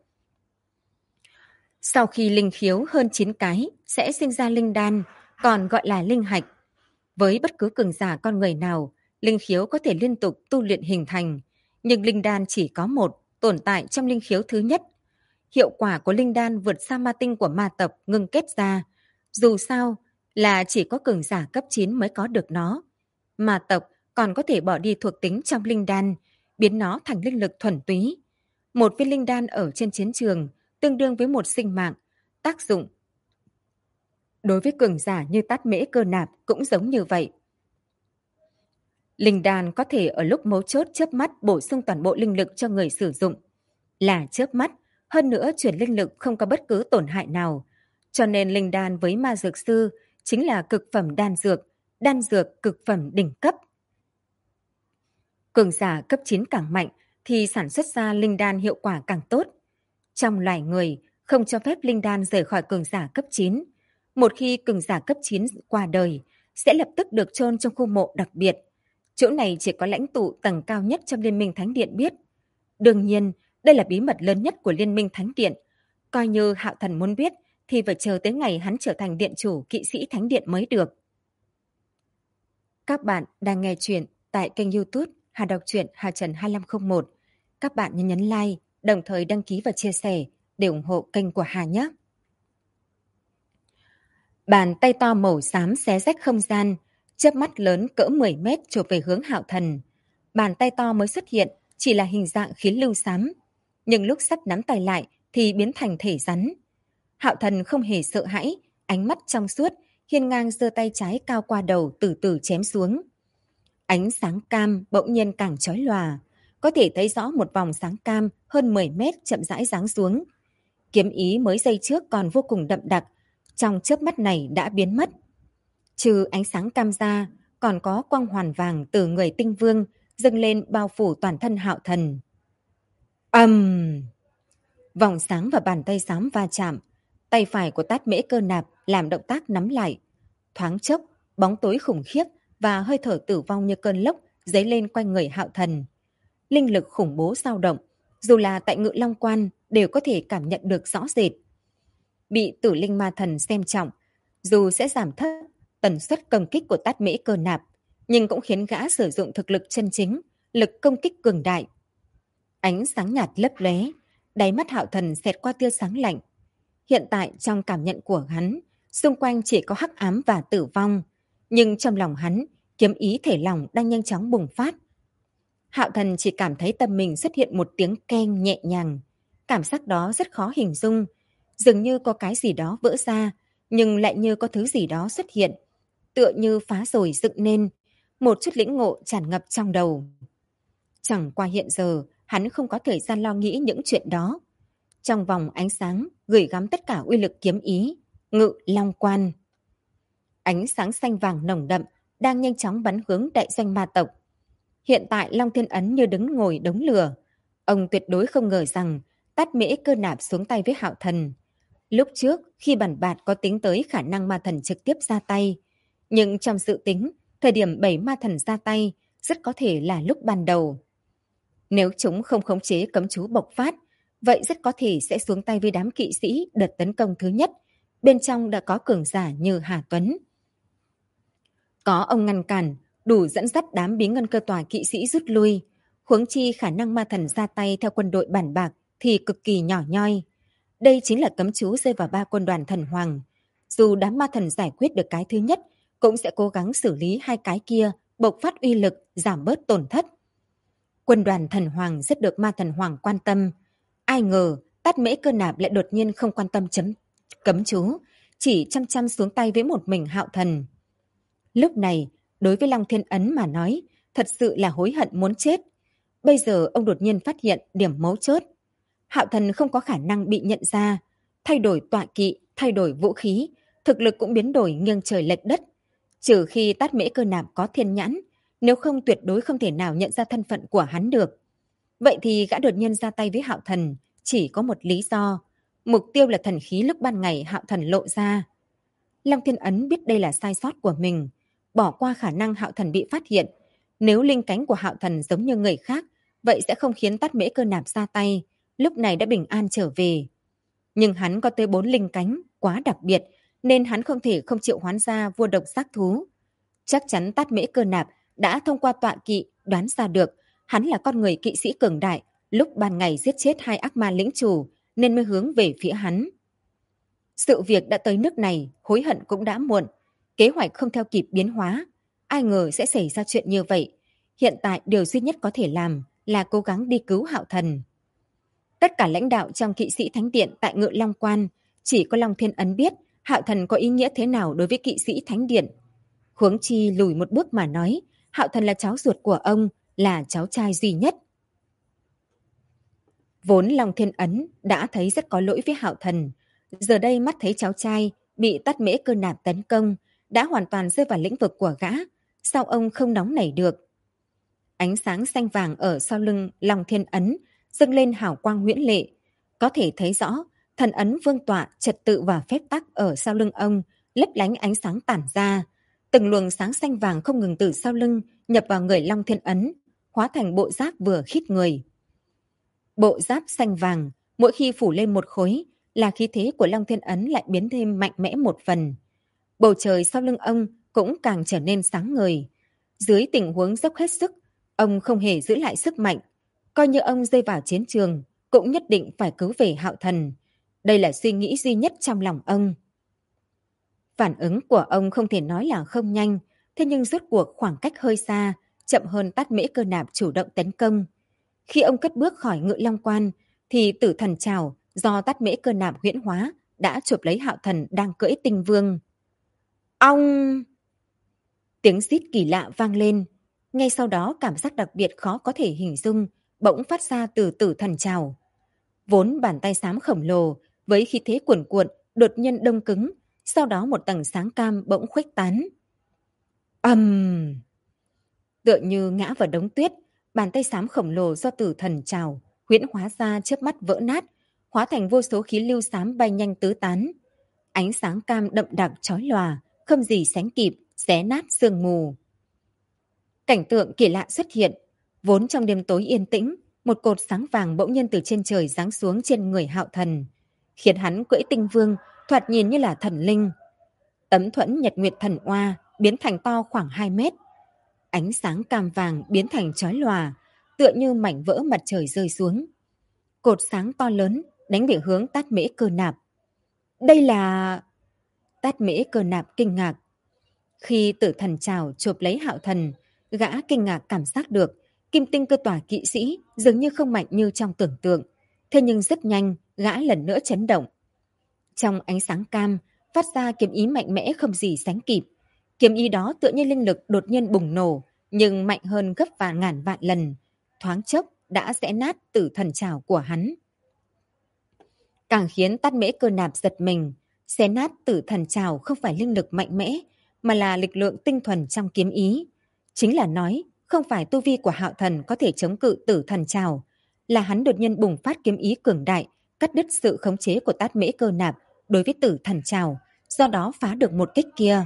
Sau khi linh khiếu hơn 9 cái sẽ sinh ra linh đan, còn gọi là linh hạch. Với bất cứ cường giả con người nào, linh khiếu có thể liên tục tu luyện hình thành, nhưng linh đan chỉ có một, tồn tại trong linh khiếu thứ nhất. Hiệu quả của linh đan vượt xa ma tinh của ma tộc ngưng kết ra. Dù sao là chỉ có cường giả cấp 9 mới có được nó. Ma tộc còn có thể bỏ đi thuộc tính trong linh đan, biến nó thành linh lực thuần túy. Một viên linh đan ở trên chiến trường tương đương với một sinh mạng, tác dụng đối với cường giả như Tát Mễ Cơ Nạp cũng giống như vậy. Linh đan có thể ở lúc mấu chốt chớp mắt bổ sung toàn bộ linh lực cho người sử dụng. Là chớp mắt, hơn nữa chuyển linh lực không có bất cứ tổn hại nào. Cho nên linh đan với ma dược sư chính là cực phẩm đan dược cực phẩm đỉnh cấp. Cường giả cấp 9 càng mạnh thì sản xuất ra linh đan hiệu quả càng tốt. Trong loài người, không cho phép linh đan rời khỏi cường giả cấp 9. Một khi cường giả cấp 9 qua đời, sẽ lập tức được chôn trong khu mộ đặc biệt. Chỗ này chỉ có lãnh tụ tầng cao nhất trong Liên minh Thánh Điện biết. Đương nhiên, Đây là bí mật lớn nhất của Liên minh Thánh Điện. Coi như Hạo Thần muốn biết thì phải chờ tới ngày hắn trở thành điện chủ kỵ sĩ Thánh Điện mới được. Các bạn đang nghe chuyện tại kênh YouTube Hà Đọc truyện Hà Trần 2501. Các bạn nhấn like, đồng thời đăng ký và chia sẻ để ủng hộ kênh của Hà nhé. Bàn tay to màu xám xé rách không gian, chớp mắt lớn cỡ 10 mét chộp về hướng Hạo Thần. Bàn tay to mới xuất hiện chỉ là hình dạng khí lưu xám, nhưng lúc sắp nắm tay lại thì biến thành thể rắn. Hạo Thần không hề sợ hãi, ánh mắt trong suốt, hiên ngang giơ tay trái cao qua đầu từ từ chém xuống. Ánh sáng cam bỗng nhiên càng chói lòa, có thể thấy rõ một vòng sáng cam hơn 10 mét chậm rãi giáng xuống. Kiếm ý mới giây trước còn vô cùng đậm đặc, trong chớp mắt này đã biến mất. Trừ ánh sáng cam ra, còn có quang hoàn vàng từ người tinh vương dâng lên bao phủ toàn thân Hạo Thần. Vòng sáng và bàn tay xám va chạm, tay phải của Tát Mễ Cơ Nạp làm động tác nắm lại. Thoáng chốc, bóng tối khủng khiếp và hơi thở tử vong như cơn lốc dấy lên quanh người Hạo Thần. Linh lực khủng bố dao động, dù là tại Ngự Long Quan đều có thể cảm nhận được rõ rệt. Bị Tử Linh Ma Thần xem trọng, dù sẽ giảm thấp tần suất công kích của Tát Mễ Cơ Nạp, nhưng cũng khiến gã sử dụng thực lực chân chính, lực công kích cường đại. Ánh sáng nhạt lấp lóe, đáy mắt Hạo Thần xẹt qua tia sáng lạnh. Hiện tại trong cảm nhận của hắn, xung quanh chỉ có hắc ám và tử vong, nhưng trong lòng hắn, kiếm ý thể lòng đang nhanh chóng bùng phát. Hạo Thần chỉ cảm thấy tâm mình xuất hiện một tiếng keng nhẹ nhàng. Cảm giác đó rất khó hình dung, dường như có cái gì đó vỡ ra, nhưng lại như có thứ gì đó xuất hiện, tựa như phá rồi dựng nên, một chút lĩnh ngộ tràn ngập trong đầu. Chẳng qua hiện giờ, hắn không có thời gian lo nghĩ những chuyện đó. Trong vòng ánh sáng, gửi gắm tất cả uy lực kiếm ý, Ngự Long Quan. Ánh sáng xanh vàng nồng đậm, đang nhanh chóng bắn hướng đại doanh ma tộc. Hiện tại Long Thiên Ấn như đứng ngồi đống lửa. Ông tuyệt đối không ngờ rằng Tát Mễ Cơ Nạp xuống tay với Hạo Thần. Lúc trước, khi bản bạt có tính tới khả năng ma thần trực tiếp ra tay. Nhưng trong dự tính, thời điểm 7 ma thần ra tay, rất có thể là lúc ban đầu. Nếu chúng không khống chế cấm chú bộc phát, vậy rất có thể sẽ xuống tay với đám kỵ sĩ đợt tấn công thứ nhất. Bên trong đã có cường giả như Hà Tuấn. Có ông ngăn cản, đủ dẫn dắt đám bí ngân cơ tòa kỵ sĩ rút lui. Huống chi khả năng ma thần ra tay theo quân đội bản bạc thì cực kỳ nhỏ nhoi. Đây chính là cấm chú rơi vào 3 quân đoàn thần hoàng. Dù đám ma thần giải quyết được cái thứ nhất, cũng sẽ cố gắng xử lý 2 cái kia, bộc phát uy lực, giảm bớt tổn thất. Quân đoàn thần hoàng rất được ma thần hoàng quan tâm. Ai ngờ Tát Mễ Cơ Nạp lại đột nhiên không quan tâm cấm chú, chỉ chăm chăm xuống tay với một mình Hạo Thần. Lúc này, đối với Long Thiên Ấn mà nói, thật sự là hối hận muốn chết. Bây giờ ông đột nhiên phát hiện điểm mấu chốt. Hạo Thần không có khả năng bị nhận ra, thay đổi tọa kỵ, thay đổi vũ khí, thực lực cũng biến đổi nghiêng trời lệch đất. Trừ khi Tát Mễ Cơ Nạp có thiên nhãn, nếu không tuyệt đối không thể nào nhận ra thân phận của hắn được. Vậy thì gã đột nhiên ra tay với Hạo Thần chỉ có một lý do. Mục tiêu là thần khí lúc ban ngày Hạo Thần lộ ra. Long Thiên Ấn biết đây là sai sót của mình, bỏ qua khả năng Hạo Thần bị phát hiện. Nếu linh cánh của Hạo Thần giống như người khác, vậy sẽ không khiến Tát Mễ Cơ Nạp ra tay, lúc này đã bình an trở về. Nhưng hắn có tới 4 linh cánh, quá đặc biệt, nên hắn không thể không triệu hoán ra vua độc giác thú. Chắc chắn Tát Mễ Cơ Nạp đã thông qua tọa kỵ đoán ra được hắn là con người kỵ sĩ cường đại, lúc ban ngày giết chết 2 ác ma lĩnh chủ, nên mới hướng về phía hắn. Sự việc đã tới nước này, hối hận cũng đã muộn. Kế hoạch không theo kịp biến hóa. Ai ngờ sẽ xảy ra chuyện như vậy. Hiện tại điều duy nhất có thể làm là cố gắng đi cứu Hạo Thần. Tất cả lãnh đạo trong kỵ sĩ thánh điện tại Ngự Long Quan, chỉ có Long Thiên Ấn biết Hạo Thần có ý nghĩa thế nào đối với kỵ sĩ thánh điện. Huống chi lùi một bước mà nói, Hạo Thần là cháu ruột của ông, là cháu trai duy nhất. Vốn Long Thiên Ấn đã thấy rất có lỗi với Hạo Thần. Giờ đây mắt thấy cháu trai bị Tát Mễ Cơ Nạp tấn công, đã hoàn toàn rơi vào lĩnh vực của gã. Sao ông không nóng nảy được? Ánh sáng xanh vàng ở sau lưng Long Thiên Ấn dâng lên hào quang huyễn lệ. Có thể thấy rõ, thần ấn vương tọa, trật tự và phép tắc ở sau lưng ông lấp lánh ánh sáng tản ra. Từng luồng sáng xanh vàng không ngừng từ sau lưng nhập vào người Long Thiên Ấn, hóa thành bộ giáp vừa khít người. Bộ giáp xanh vàng, mỗi khi phủ lên một khối là khí thế của Long Thiên Ấn lại biến thêm mạnh mẽ một phần. Bầu trời sau lưng ông cũng càng trở nên sáng ngời. Dưới tình huống dốc hết sức, ông không hề giữ lại sức mạnh. Coi như ông rơi vào chiến trường, cũng nhất định phải cứu về Hạo Thần. Đây là suy nghĩ duy nhất trong lòng ông. Phản ứng của ông không thể nói là không nhanh, thế nhưng rốt cuộc khoảng cách hơi xa, chậm hơn Tát Mễ Cơ Nạp chủ động tấn công. Khi ông cất bước khỏi Ngự Long Quan, thì Tử Thần Trảo do Tát Mễ Cơ Nạp huyễn hóa đã chụp lấy Hạo Thần đang cưỡi Tinh Vương. Ong! Tiếng rít kỳ lạ vang lên. Ngay sau đó cảm giác đặc biệt khó có thể hình dung bỗng phát ra từ Tử Thần Trảo. Vốn bàn tay xám khổng lồ với khí thế cuồn cuộn đột nhiên đông cứng, sau đó một tầng sáng cam bỗng khuếch tán. Tựa như ngã vào đống tuyết, bàn tay xám khổng lồ do Tử Thần Trảo huyễn hóa ra chớp mắt vỡ nát, hóa thành vô số khí lưu xám bay nhanh tứ tán. Ánh sáng cam đậm đặc chói lòa, không gì sánh kịp, xé nát sương mù. Cảnh tượng kỳ lạ xuất hiện, vốn trong đêm tối yên tĩnh, một cột sáng vàng bỗng nhiên từ trên trời giáng xuống trên người Hạo Thần, khiến hắn cưỡi Tinh Vương, thoạt nhìn như là thần linh. Tấm thuẫn Nhật Nguyệt Thần Oa biến thành to khoảng 2 mét. Ánh sáng cam vàng biến thành chói lòa, tựa như mảnh vỡ mặt trời rơi xuống. Cột sáng to lớn đánh về hướng Tát Mễ Cơ Nạp. Đây là... Tát Mễ Cơ Nạp kinh ngạc. Khi Tử Thần Trảo chộp lấy Hạo Thần, gã kinh ngạc cảm giác được kim tinh cơ tỏa kỵ sĩ dường như không mạnh như trong tưởng tượng. Thế nhưng rất nhanh, gã lần nữa chấn động. Trong ánh sáng cam, phát ra kiếm ý mạnh mẽ không gì sánh kịp. Kiếm ý đó tựa như linh lực đột nhiên bùng nổ, nhưng mạnh hơn gấp vạn ngàn vạn lần. Thoáng chốc đã xé nát Tử Thần Trảo của hắn. Càng khiến Tát Mễ Cơ Nạp giật mình, xé nát Tử Thần Trảo không phải linh lực mạnh mẽ, mà là lực lượng tinh thuần trong kiếm ý. Chính là nói, không phải tu vi của Hạo Thần có thể chống cự Tử Thần Trảo, là hắn đột nhiên bùng phát kiếm ý cường đại, cắt đứt sự khống chế của Tát Mễ Cơ Nạp đối với Tử Thần Trảo, do đó phá được một kích kia.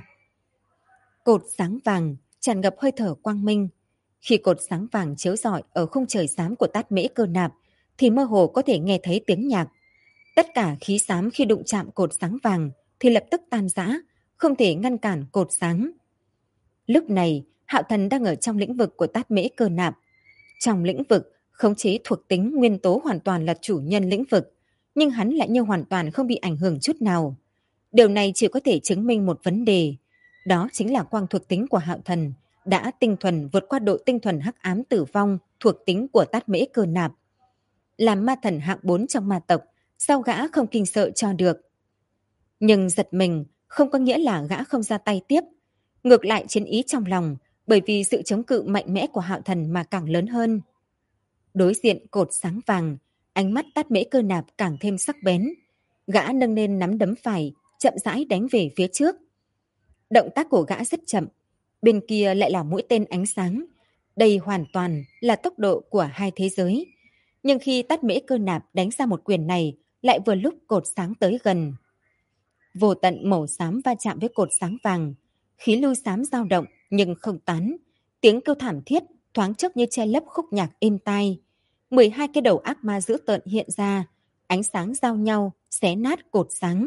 Cột sáng vàng tràn ngập hơi thở quang minh. Khi cột sáng vàng chiếu rọi ở khung trời xám của Tát Mễ Cơ Nạp, thì mơ hồ có thể nghe thấy tiếng nhạc. Tất cả khí xám khi đụng chạm cột sáng vàng thì lập tức tan rã, không thể ngăn cản cột sáng. Lúc này, Hạo Thần đang ở trong lĩnh vực của Tát Mễ Cơ Nạp. Trong lĩnh vực, khống chế thuộc tính nguyên tố hoàn toàn là chủ nhân lĩnh vực, nhưng hắn lại như hoàn toàn không bị ảnh hưởng chút nào. Điều này chỉ có thể chứng minh một vấn đề, đó chính là quang thuộc tính của Hạo Thần đã tinh thuần vượt qua độ tinh thuần hắc ám tử vong thuộc tính của Tát Mễ Cơ Nạp. Làm ma thần hạng 4 trong ma tộc, sao gã không kinh sợ cho được? Nhưng giật mình không có nghĩa là gã không ra tay tiếp. Ngược lại chiến ý trong lòng, bởi vì sự chống cự mạnh mẽ của Hạo Thần mà càng lớn hơn. Đối diện cột sáng vàng, ánh mắt Tát Mễ Cơ Nạp càng thêm sắc bén. Gã nâng lên nắm đấm phải, chậm rãi đánh về phía trước. Động tác của gã rất chậm, bên kia lại là mũi tên ánh sáng. Đây hoàn toàn là tốc độ của hai thế giới. Nhưng khi Tát Mễ Cơ Nạp đánh ra một quyền này, lại vừa lúc cột sáng tới gần. Vô tận màu xám va chạm với cột sáng vàng, khí lưu xám dao động nhưng không tán. Tiếng kêu thảm thiết thoáng chốc như che lấp khúc nhạc êm tai. 12 cái đầu ác ma dữ tợn hiện ra, ánh sáng giao nhau, xé nát cột sáng.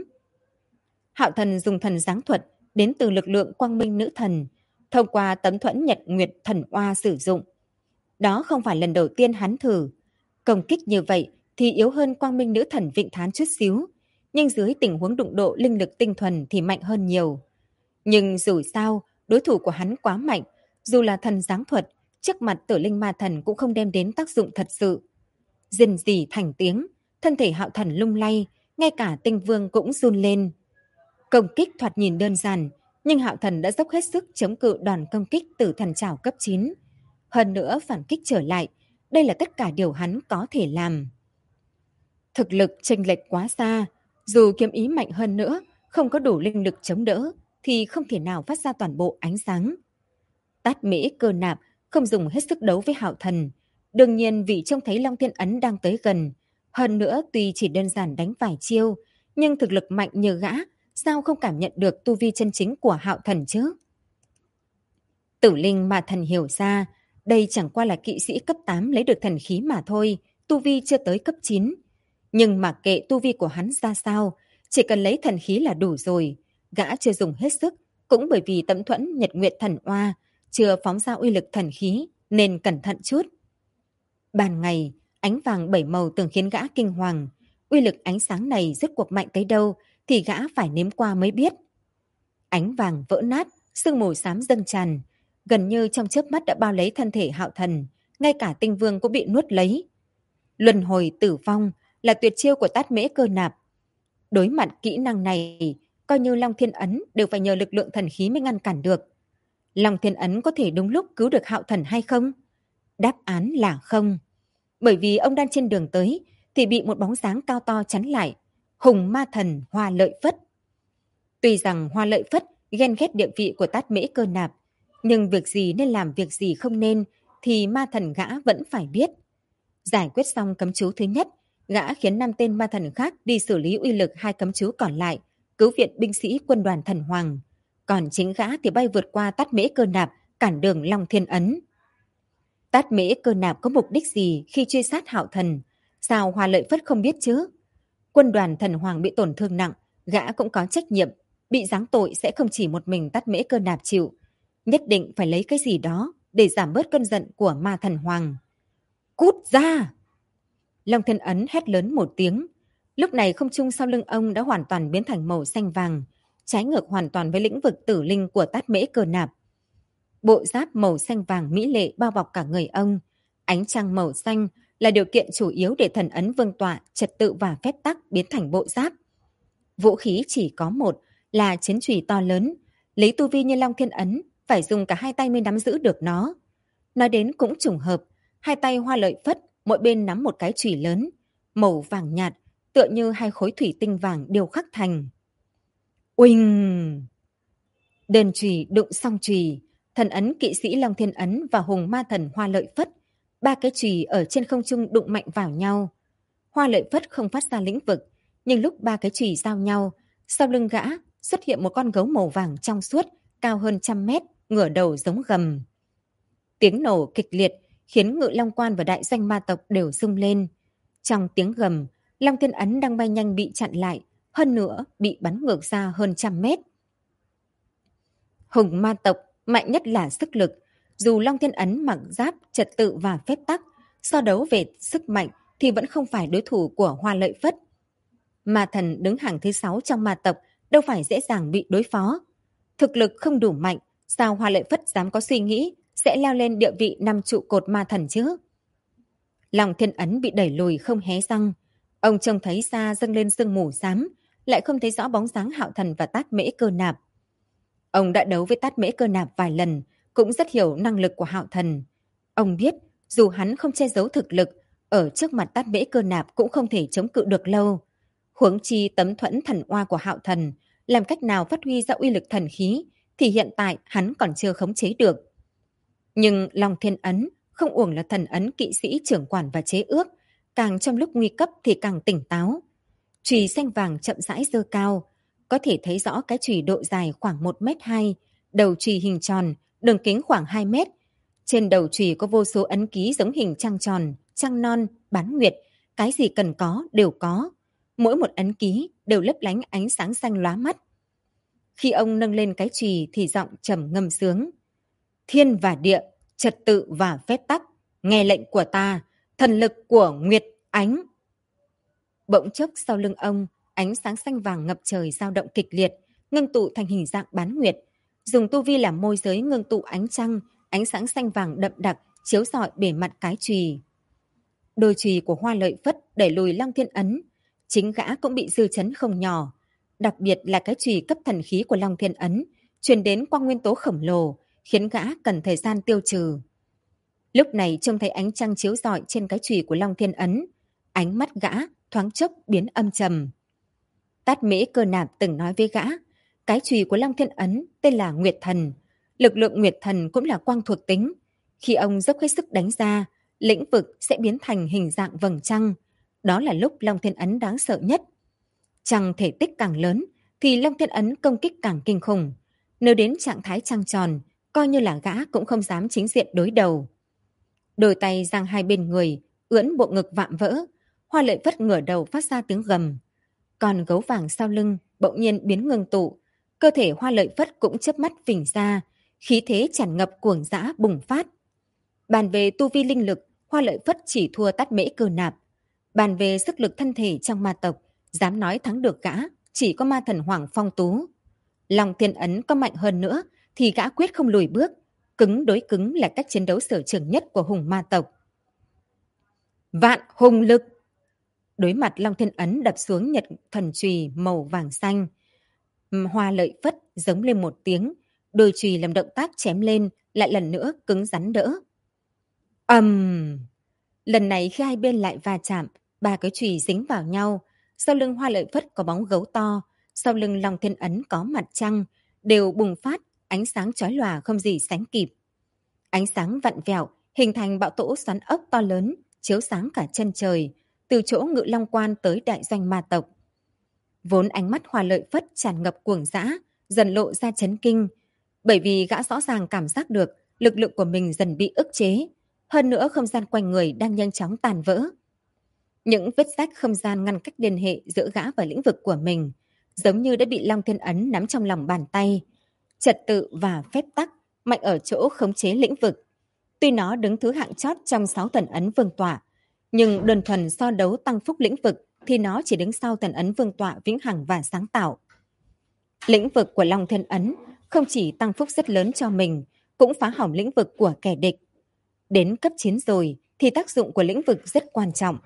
Hạo Thần dùng thần giáng thuật đến từ lực lượng quang minh nữ thần, thông qua tấm thuẫn Nhật Nguyệt Thần Oa sử dụng. Đó không phải lần đầu tiên hắn thử. Công kích như vậy thì yếu hơn quang minh nữ thần Vịnh Thán chút xíu, nhưng dưới tình huống đụng độ linh lực tinh thuần thì mạnh hơn nhiều. Nhưng dù sao, đối thủ của hắn quá mạnh, dù là thần giáng thuật, trước mặt Tử Linh Ma Thần cũng không đem đến tác dụng thật sự. Rền rỉ thành tiếng, thân thể Hạo Thần lung lay, ngay cả Tinh Vương cũng run lên. Công kích thoạt nhìn đơn giản, nhưng Hạo Thần đã dốc hết sức chống cự đòn công kích Tử Thần Trảo cấp 9. Hơn nữa phản kích trở lại, đây là tất cả điều hắn có thể làm. Thực lực chênh lệch quá xa, dù kiếm ý mạnh hơn nữa, không có đủ linh lực chống đỡ, thì không thể nào phát ra toàn bộ ánh sáng. Tát Mễ Cơ Nạp không dùng hết sức đấu với Hạo Thần, đương nhiên vì trông thấy Long Thiên Ấn đang tới gần. Hơn nữa tuy chỉ đơn giản đánh vài chiêu, nhưng thực lực mạnh như gã, sao không cảm nhận được tu vi chân chính của Hạo Thần chứ? Tử Linh Ma Thần hiểu ra, đây chẳng qua là kỵ sĩ cấp 8 lấy được thần khí mà thôi, tu vi chưa tới cấp 9. Nhưng mà kệ tu vi của hắn ra sao, chỉ cần lấy thần khí là đủ rồi. Gã chưa dùng hết sức, cũng bởi vì tấm thuẫn Nhật Nguyệt Thần Oa chưa phóng ra uy lực thần khí, nên cẩn thận chút. Ban ngày, ánh vàng 7 màu từng khiến gã kinh hoàng. Uy lực ánh sáng này rốt cuộc mạnh tới đâu thì gã phải nếm qua mới biết. Ánh vàng vỡ nát, sương mù xám dâng tràn, gần như trong chớp mắt đã bao lấy thân thể Hạo Thần, ngay cả Tinh Vương cũng bị nuốt lấy. Luân hồi tử vong là tuyệt chiêu của Tát Mễ Cơ Nạp. Đối mặt kỹ năng này, coi như Long Thiên Ấn đều phải nhờ lực lượng thần khí mới ngăn cản được. Long Thiên Ấn có thể đúng lúc cứu được Hạo Thần hay không? Đáp án là không. Bởi vì ông đang trên đường tới thì bị một bóng dáng cao to chắn lại. Hùng Ma Thần Hoa Lợi Phất. Tuy rằng Hoa Lợi Phất ghen ghét địa vị của Tát Mễ Cơ Nạp, nhưng việc gì nên làm, việc gì không nên thì ma thần gã vẫn phải biết. Giải quyết xong cấm chú thứ nhất, gã khiến 5 tên ma thần khác đi xử lý uy lực 2 cấm chú còn lại, cứu viện binh sĩ quân đoàn thần hoàng. Còn chính gã thì bay vượt qua Tát Mễ Cơ Nạp, cản đường Long Thiên Ấn. Tát Mễ Cơ Nạp có mục đích gì khi truy sát Hạo Thần? Sao Hoa Lợi Phất không biết chứ? Quân đoàn thần hoàng bị tổn thương nặng, gã cũng có trách nhiệm. Bị giáng tội sẽ không chỉ một mình Tát Mễ Cơ Nạp chịu. Nhất định phải lấy cái gì đó để giảm bớt cơn giận của ma thần hoàng. Cút ra! Long Thiên Ấn hét lớn một tiếng. Lúc này không trung sau lưng ông đã hoàn toàn biến thành màu xanh vàng, trái ngược hoàn toàn với lĩnh vực tử linh của Tát Mễ Cơ Nạp. Bộ giáp màu xanh vàng mỹ lệ bao bọc cả người ông. Ánh trăng màu xanh là điều kiện chủ yếu để thần ấn vương tọa, trật tự và phép tắc biến thành bộ giáp. Vũ khí chỉ có một là chiến chùy to lớn. Lấy tu vi như Long Thiên Ấn, phải dùng cả 2 tay mới nắm giữ được nó. Nói đến cũng trùng hợp, 2 tay Hoa Lợi Phất, mỗi bên nắm một cái chùy lớn, màu vàng nhạt, tựa như 2 khối thủy tinh vàng điêu khắc thành. Uỳnh! Đơn chùy đụng song chùy, thần ấn kỵ sĩ Long Thiên Ấn và hùng ma thần Hoa Lợi Phất, 3 cái chùy ở trên không trung đụng mạnh vào nhau. Hoa Lợi Phất không phát ra lĩnh vực, nhưng lúc 3 cái chùy giao nhau, sau lưng gã xuất hiện một con gấu màu vàng trong suốt, cao hơn 100 mét, ngửa đầu giống gầm. Tiếng nổ kịch liệt khiến Ngự Long Quan và đại doanh ma tộc đều rung lên. Trong tiếng gầm, Long Thiên Ấn đang bay nhanh bị chặn lại, hơn nữa bị bắn ngược ra hơn 100 mét. Hùng ma tộc mạnh nhất là sức lực. Dù Long Thiên Ấn mặc giáp, trật tự và phép tắc, so đấu về sức mạnh thì vẫn không phải đối thủ của Hoa Lợi Phất. Ma thần đứng hàng thứ 6 trong ma tộc đâu phải dễ dàng bị đối phó. Thực lực không đủ mạnh, sao Hoa Lợi Phất dám có suy nghĩ sẽ leo lên địa vị 5 trụ cột ma thần chứ? Long Thiên Ấn bị đẩy lùi không hé răng. Ông trông thấy xa dâng lên sương mù xám, lại không thấy rõ bóng dáng Hạo Thần và Tát Mễ Cơ Nạp. Ông đã đấu với Tát Mễ Cơ Nạp vài lần, cũng rất hiểu năng lực của Hạo Thần. Ông biết, dù hắn không che giấu thực lực, ở trước mặt Tát Mễ Cơ Nạp cũng không thể chống cự được lâu. Huống chi tấm thuẫn thần oa của Hạo Thần, làm cách nào phát huy ra uy lực thần khí, thì hiện tại hắn còn chưa khống chế được. Nhưng Long Thiên Ấn không uổng là thần ấn kỵ sĩ trưởng quản và chế ước, càng trong lúc nguy cấp thì càng tỉnh táo. Chùy xanh vàng chậm rãi giơ cao, có thể thấy rõ cái chùy độ dài khoảng 1,2 m, đầu chùy hình tròn, đường kính khoảng 2 mét. Trên đầu chùy có vô số ấn ký giống hình trăng tròn, trăng non, bán nguyệt, cái gì cần có đều có. Mỗi một ấn ký đều lấp lánh ánh sáng xanh lóa mắt. Khi ông nâng lên cái chùy thì giọng trầm ngâm sướng. Thiên và địa, trật tự và phép tắc, nghe lệnh của ta, thần lực của Nguyệt Ánh. Bỗng chốc sau lưng ông, ánh sáng xanh vàng ngập trời dao động kịch liệt, ngưng tụ thành hình dạng bán nguyệt. Dùng tu vi làm môi giới ngưng tụ ánh trăng, ánh sáng xanh vàng đậm đặc chiếu rọi bề mặt cái chùy. Đôi chùy của Hoa Lợi Phất đẩy lùi Long Thiên Ấn, chính gã cũng bị dư chấn không nhỏ. Đặc biệt là cái chùy cấp thần khí của Long Thiên Ấn truyền đến quang nguyên tố khổng lồ, khiến gã cần thời gian tiêu trừ. Lúc này trông thấy ánh trăng chiếu rọi trên cái chùy của Long Thiên Ấn, ánh mắt gã thoáng chốc biến âm trầm. Tát Mễ Cơ Nạp từng nói với gã, cái chùy của Long Thiên Ấn tên là Nguyệt Thần, lực lượng Nguyệt Thần cũng là quang thuộc tính. Khi ông dốc hết sức đánh ra, lĩnh vực sẽ biến thành hình dạng vầng trăng. Đó là lúc Long Thiên Ấn đáng sợ nhất. Trăng thể tích càng lớn thì Long Thiên Ấn công kích càng kinh khủng. Nếu đến trạng thái trăng tròn, coi như là gã cũng không dám chính diện đối đầu. Đôi tay giang hai bên người, ưỡn bộ ngực vạm vỡ. Hoa Lợi Phất ngửa đầu phát ra tiếng gầm. Còn gấu vàng sau lưng bỗng nhiên biến ngưng tụ. Cơ thể Hoa Lợi Phất cũng chớp mắt phình ra, khí thế tràn ngập cuồng dã bùng phát. Bàn về tu vi linh lực, Hoa Lợi Phất chỉ thua Tát Mễ Cơ Nạp. Bàn về sức lực thân thể trong ma tộc, dám nói thắng được gã, chỉ có ma thần Hoàng Phong Tú. Long Thiên Ấn có mạnh hơn nữa, thì gã quyết không lùi bước. Cứng đối cứng là cách chiến đấu sở trường nhất của hùng ma tộc. Vạn hùng lực! Đối mặt Long Thiên Ấn đập xuống nhật thần chùy màu vàng xanh. Hoa Lợi Phất giống lên một tiếng, đôi chùy làm động tác chém lên, lại lần nữa cứng rắn đỡ. Lần này khi hai bên lại va chạm, ba cái chùy dính vào nhau. Sau lưng Hoa Lợi Phất có bóng gấu to, sau lưng Long Thiên Ấn có mặt trăng, đều bùng phát, ánh sáng chói lòa không gì sánh kịp. Ánh sáng vặn vẹo, hình thành bão tố xoắn ốc to lớn, chiếu sáng cả chân trời, từ chỗ Ngự Long Quan tới đại doanh ma tộc. Vốn ánh mắt Hoa Lợi Phất tràn ngập cuồng dã, dần lộ ra chấn kinh, bởi vì gã rõ ràng cảm giác được lực lượng của mình dần bị ức chế, hơn nữa không gian quanh người đang nhanh chóng tàn vỡ. Những vết rách không gian ngăn cách liên hệ giữa gã và lĩnh vực của mình, giống như đã bị Long Thiên Ấn nắm trong lòng bàn tay. Trật tự và phép tắc mạnh ở chỗ khống chế lĩnh vực. Tuy nó đứng thứ hạng chót trong 6 thần ấn vương tọa, nhưng đơn thuần so đấu tăng phúc lĩnh vực thì nó chỉ đứng sau thần ấn vương tọa vĩnh hằng và sáng tạo. Lĩnh vực của Long Thiên Ấn không chỉ tăng phúc rất lớn cho mình, cũng phá hỏng lĩnh vực của kẻ địch. Đến cấp 9 rồi thì tác dụng của lĩnh vực rất quan trọng.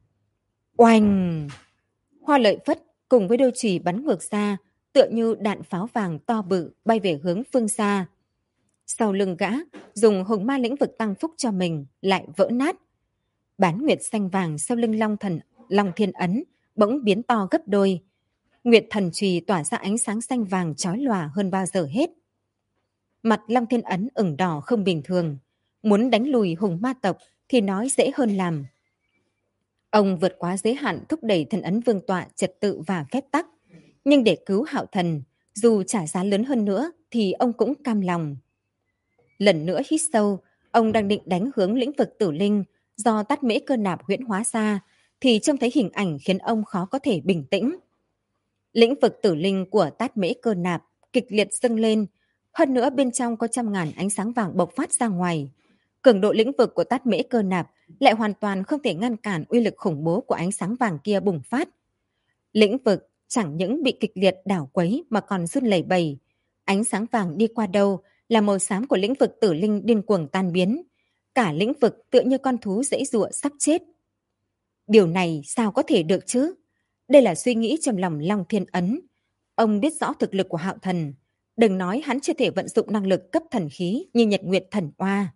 Oanh! Hoa Lợi Phất cùng với đôi chùy bắn ngược ra, tựa như đạn pháo vàng to bự bay về hướng phương xa. Sau lưng gã, dùng hồng ma lĩnh vực tăng phúc cho mình, lại vỡ nát. Bán nguyệt xanh vàng sau lưng Long Thiên Ấn bỗng biến to gấp đôi. Nguyệt thần chùy tỏa ra ánh sáng xanh vàng chói lòa hơn bao giờ hết. Mặt Long Thiên Ấn ửng đỏ không bình thường. Muốn đánh lùi hùng ma tộc thì nói dễ hơn làm. Ông vượt quá giới hạn thúc đẩy thần ấn vương tọa trật tự và phép tắc. Nhưng để cứu Hạo Thần, dù trả giá lớn hơn nữa thì ông cũng cam lòng. Lần nữa hít sâu, ông đang định đánh hướng lĩnh vực tử linh do Tát Mễ Cơ Nạp huyễn hóa ra, thì trông thấy hình ảnh khiến ông khó có thể bình tĩnh. Lĩnh vực tử linh của Tát Mễ Cơ Nạp kịch liệt dâng lên, hơn nữa bên trong có trăm ngàn ánh sáng vàng bộc phát ra ngoài. Cường độ lĩnh vực của Tát Mễ Cơ Nạp lại hoàn toàn không thể ngăn cản uy lực khủng bố của ánh sáng vàng kia bùng phát. Lĩnh vực chẳng những bị kịch liệt đảo quấy mà còn run lẩy bẩy. Ánh sáng vàng đi qua đâu là màu xám của lĩnh vực tử linh điên cuồng tan biến. Cả lĩnh vực tựa như con thú giãy giụa sắp chết. Điều này sao có thể được chứ? Đây là suy nghĩ trong lòng Long Thiên Ấn. Ông biết rõ thực lực của Hạo Thần. Đừng nói hắn chưa thể vận dụng năng lực cấp thần khí như Nhật Nguyệt Thần Oa.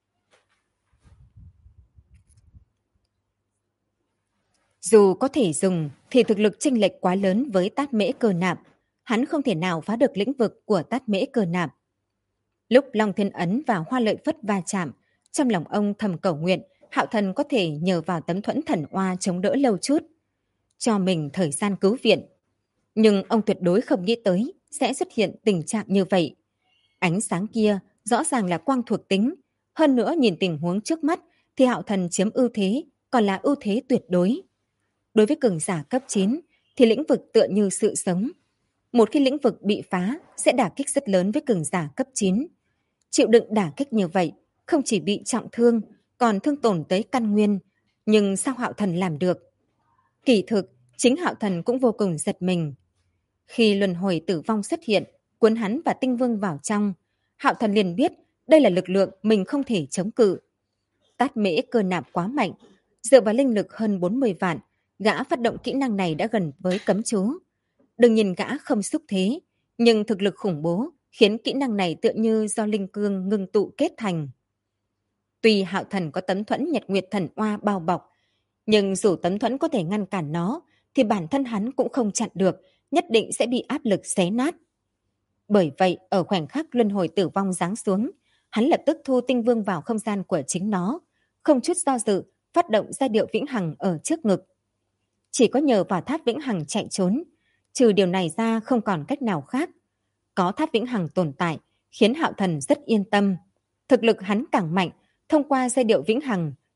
Dù có thể dùng thì thực lực chênh lệch quá lớn với Tát Mễ Cơ Nạp. Hắn không thể nào phá được lĩnh vực của Tát Mễ Cơ Nạp. Lúc Long Thiên Ấn và Hoa Lợi Phất va chạm, trong lòng ông thầm cầu nguyện Hạo Thần có thể nhờ vào tấm thuẫn thần oa chống đỡ lâu chút, cho mình thời gian cứu viện. Nhưng ông tuyệt đối không nghĩ tới sẽ xuất hiện tình trạng như vậy. Ánh sáng kia rõ ràng là quang thuộc tính, hơn nữa nhìn tình huống trước mắt thì Hạo Thần chiếm ưu thế, còn là ưu thế tuyệt đối. Đối với cường giả cấp 9 thì lĩnh vực tựa như sự sống. Một khi lĩnh vực bị phá sẽ đả kích rất lớn với cường giả cấp 9. Chịu đựng đả kích như vậy, không chỉ bị trọng thương, còn thương tổn tới căn nguyên. Nhưng sao Hạo Thần làm được? Kỳ thực, chính Hạo Thần cũng vô cùng giật mình. Khi luân hồi tử vong xuất hiện, cuốn hắn và Tinh Vương vào trong, Hạo Thần liền biết đây là lực lượng mình không thể chống cự. Tát Mễ Cơ Nạp quá mạnh, dựa vào linh lực hơn 40 vạn, gã phát động kỹ năng này đã gần với cấm chú. Đừng nhìn gã không xúc thế, nhưng thực lực khủng bố khiến kỹ năng này tựa như do linh cương ngưng tụ kết thành. Tuy Hạo Thần có tấm thuẫn Nhật Nguyệt Thần Oa bao bọc, nhưng dù tấm thuẫn có thể ngăn cản nó, thì bản thân hắn cũng không chặn được, nhất định sẽ bị áp lực xé nát. Bởi vậy, ở khoảnh khắc luân hồi tử vong giáng xuống, hắn lập tức thu Tinh Vương vào không gian của chính nó, không chút do dự, phát động giai điệu vĩnh hằng ở trước ngực. Chỉ có nhờ vào tháp vĩnh hằng chạy trốn, trừ điều này ra không còn cách nào khác. Có tháp vĩnh hằng tồn tại, khiến Hạo Thần rất yên tâm. Thực lực hắn càng mạnh, thông qua giai điệu vĩnh hằng,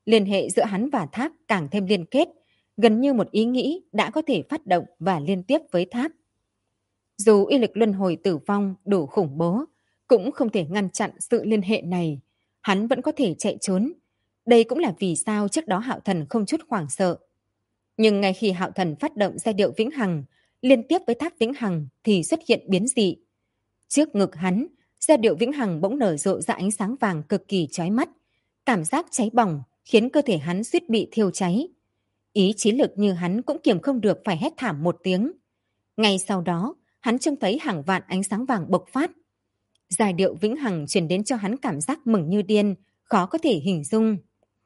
Liên hệ giữa hắn và tháp càng thêm liên kết, gần như một ý nghĩ đã có thể phát động và liên tiếp với tháp. Dù uy lực luân hồi tử vong đủ khủng bố, cũng không thể ngăn chặn sự liên hệ này. Hắn vẫn có thể chạy trốn. Đây cũng là vì sao trước đó Hạo Thần không chút hoảng sợ. Nhưng ngay khi Hạo Thần phát động giai điệu vĩnh hằng, liên tiếp với tháp vĩnh hằng thì xuất hiện biến dị. Trước ngực hắn, giai điệu vĩnh hằng bỗng nở rộ ra ánh sáng vàng cực kỳ chói mắt. Cảm giác cháy bỏng khiến cơ thể hắn suýt bị thiêu cháy. Ý chí lực như hắn cũng kiềm không được phải hét thảm một tiếng. Ngay sau đó, hắn trông thấy hàng vạn ánh sáng vàng bộc phát. Giai điệu vĩnh hằng truyền đến cho hắn cảm giác mừng như điên, khó có thể hình dung.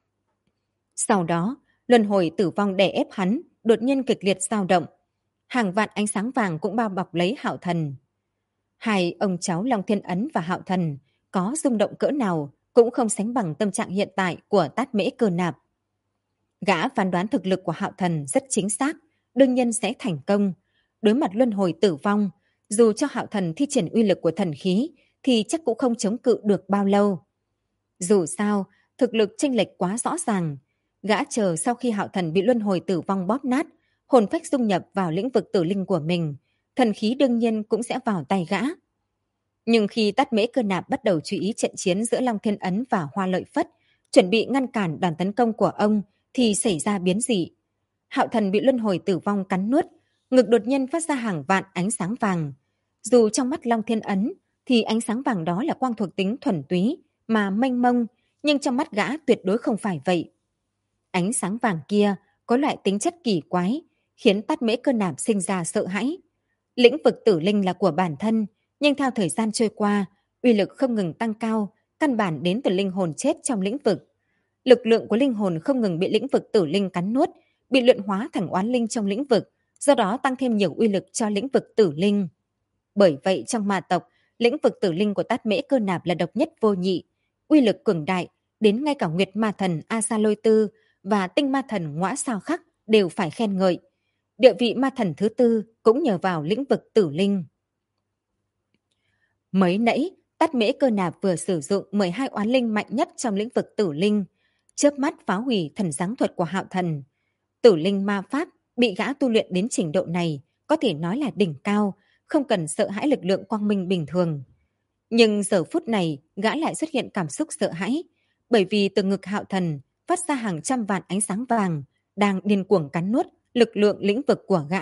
Sau đó, luân hồi tử vong đè ép hắn, đột nhiên kịch liệt dao động. Hàng vạn ánh sáng vàng cũng bao bọc lấy Hạo Thần. Hai ông cháu Long Thiên Ấn và Hạo Thần có rung động cỡ nào cũng không sánh bằng tâm trạng hiện tại của Tát Mễ Cơ Nạp. Gã phán đoán thực lực của Hạo Thần rất chính xác, đương nhiên sẽ thành công. Đối mặt luân hồi tử vong, dù cho Hạo Thần thi triển uy lực của thần khí thì chắc cũng không chống cự được bao lâu. Dù sao, thực lực chênh lệch quá rõ ràng. Gã chờ sau khi Hạo Thần bị luân hồi tử vong bóp nát, hồn phách dung nhập vào lĩnh vực tử linh của mình, thần khí đương nhiên cũng sẽ vào tay gã. Nhưng khi Tát Mễ Cơ Nạp bắt đầu chú ý trận chiến giữa Long Thiên Ấn và Hoa Lợi Phất, chuẩn bị ngăn cản đòn tấn công của ông, thì xảy ra biến dị. Hạo Thần bị luân hồi tử vong cắn nuốt, ngực đột nhiên phát ra hàng vạn ánh sáng vàng. Dù trong mắt Long Thiên Ấn thì ánh sáng vàng đó là quang thuộc tính thuần túy mà mênh mông, nhưng trong mắt gã tuyệt đối không phải vậy. Ánh sáng vàng kia có loại tính chất kỳ quái, khiến Tát Mễ Cơ Nạp sinh ra sợ hãi. Lĩnh vực tử linh là của bản thân, nhưng theo thời gian trôi qua, uy lực không ngừng tăng cao, căn bản đến từ linh hồn chết trong lĩnh vực. Lực lượng của linh hồn không ngừng bị lĩnh vực tử linh cắn nuốt, bị luyện hóa thành oán linh trong lĩnh vực, do đó tăng thêm nhiều uy lực cho lĩnh vực tử linh. Bởi vậy trong ma tộc, lĩnh vực tử linh của Tát Mễ Cơ Nạp là độc nhất vô nhị, uy lực cường đại, đến ngay cả Nguyệt Ma Thần A Sa Lôi Tư và Tinh Ma Thần Ngõa Sao Khắc đều phải khen ngợi. Địa vị ma thần thứ tư cũng nhờ vào lĩnh vực tử linh. Mới nãy, Tát Mễ Cơ Nạp vừa sử dụng 12 oán linh mạnh nhất trong lĩnh vực tử linh, chớp mắt phá hủy thần giáng thuật của Hạo Thần. Tử linh ma pháp bị gã tu luyện đến trình độ này, có thể nói là đỉnh cao, không cần sợ hãi lực lượng quang minh bình thường. Nhưng giờ phút này, gã lại xuất hiện cảm xúc sợ hãi, bởi vì từ ngực Hạo Thần phát ra hàng trăm vạn ánh sáng vàng, đang điên cuồng cắn nuốt lực lượng lĩnh vực của gã.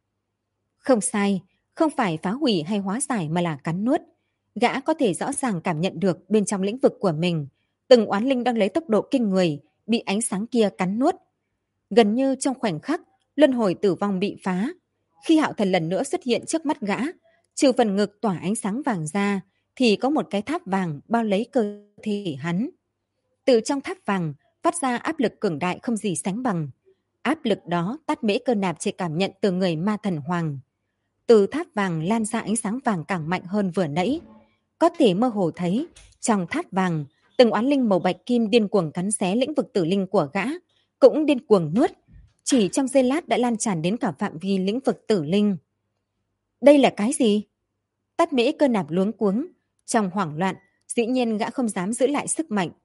Không sai, không phải phá hủy hay hóa giải mà là cắn nuốt. Gã có thể rõ ràng cảm nhận được bên trong lĩnh vực của mình, từng oán linh đang lấy tốc độ kinh người, bị ánh sáng kia cắn nuốt. Gần như trong khoảnh khắc, luân hồi tử vong bị phá. Khi Hạo Thần lần nữa xuất hiện trước mắt gã, trừ phần ngực tỏa ánh sáng vàng ra, thì có một cái tháp vàng bao lấy cơ thể hắn. Từ trong tháp vàng phát ra áp lực cường đại không gì sánh bằng. Áp lực đó Tát Mễ Cơ Nạp chỉ cảm nhận từ người ma thần hoàng. Từ tháp vàng lan ra ánh sáng vàng càng mạnh hơn vừa nãy. Có thể mơ hồ thấy, trong tháp vàng, từng oán linh màu bạch kim điên cuồng cắn xé lĩnh vực tử linh của gã, cũng điên cuồng nuốt. Chỉ trong giây lát đã lan tràn đến cả phạm vi lĩnh vực tử linh. Đây là cái gì? Tát Mễ Cơ Nạp luống cuống. Trong hoảng loạn, dĩ nhiên gã không dám giữ lại sức mạnh.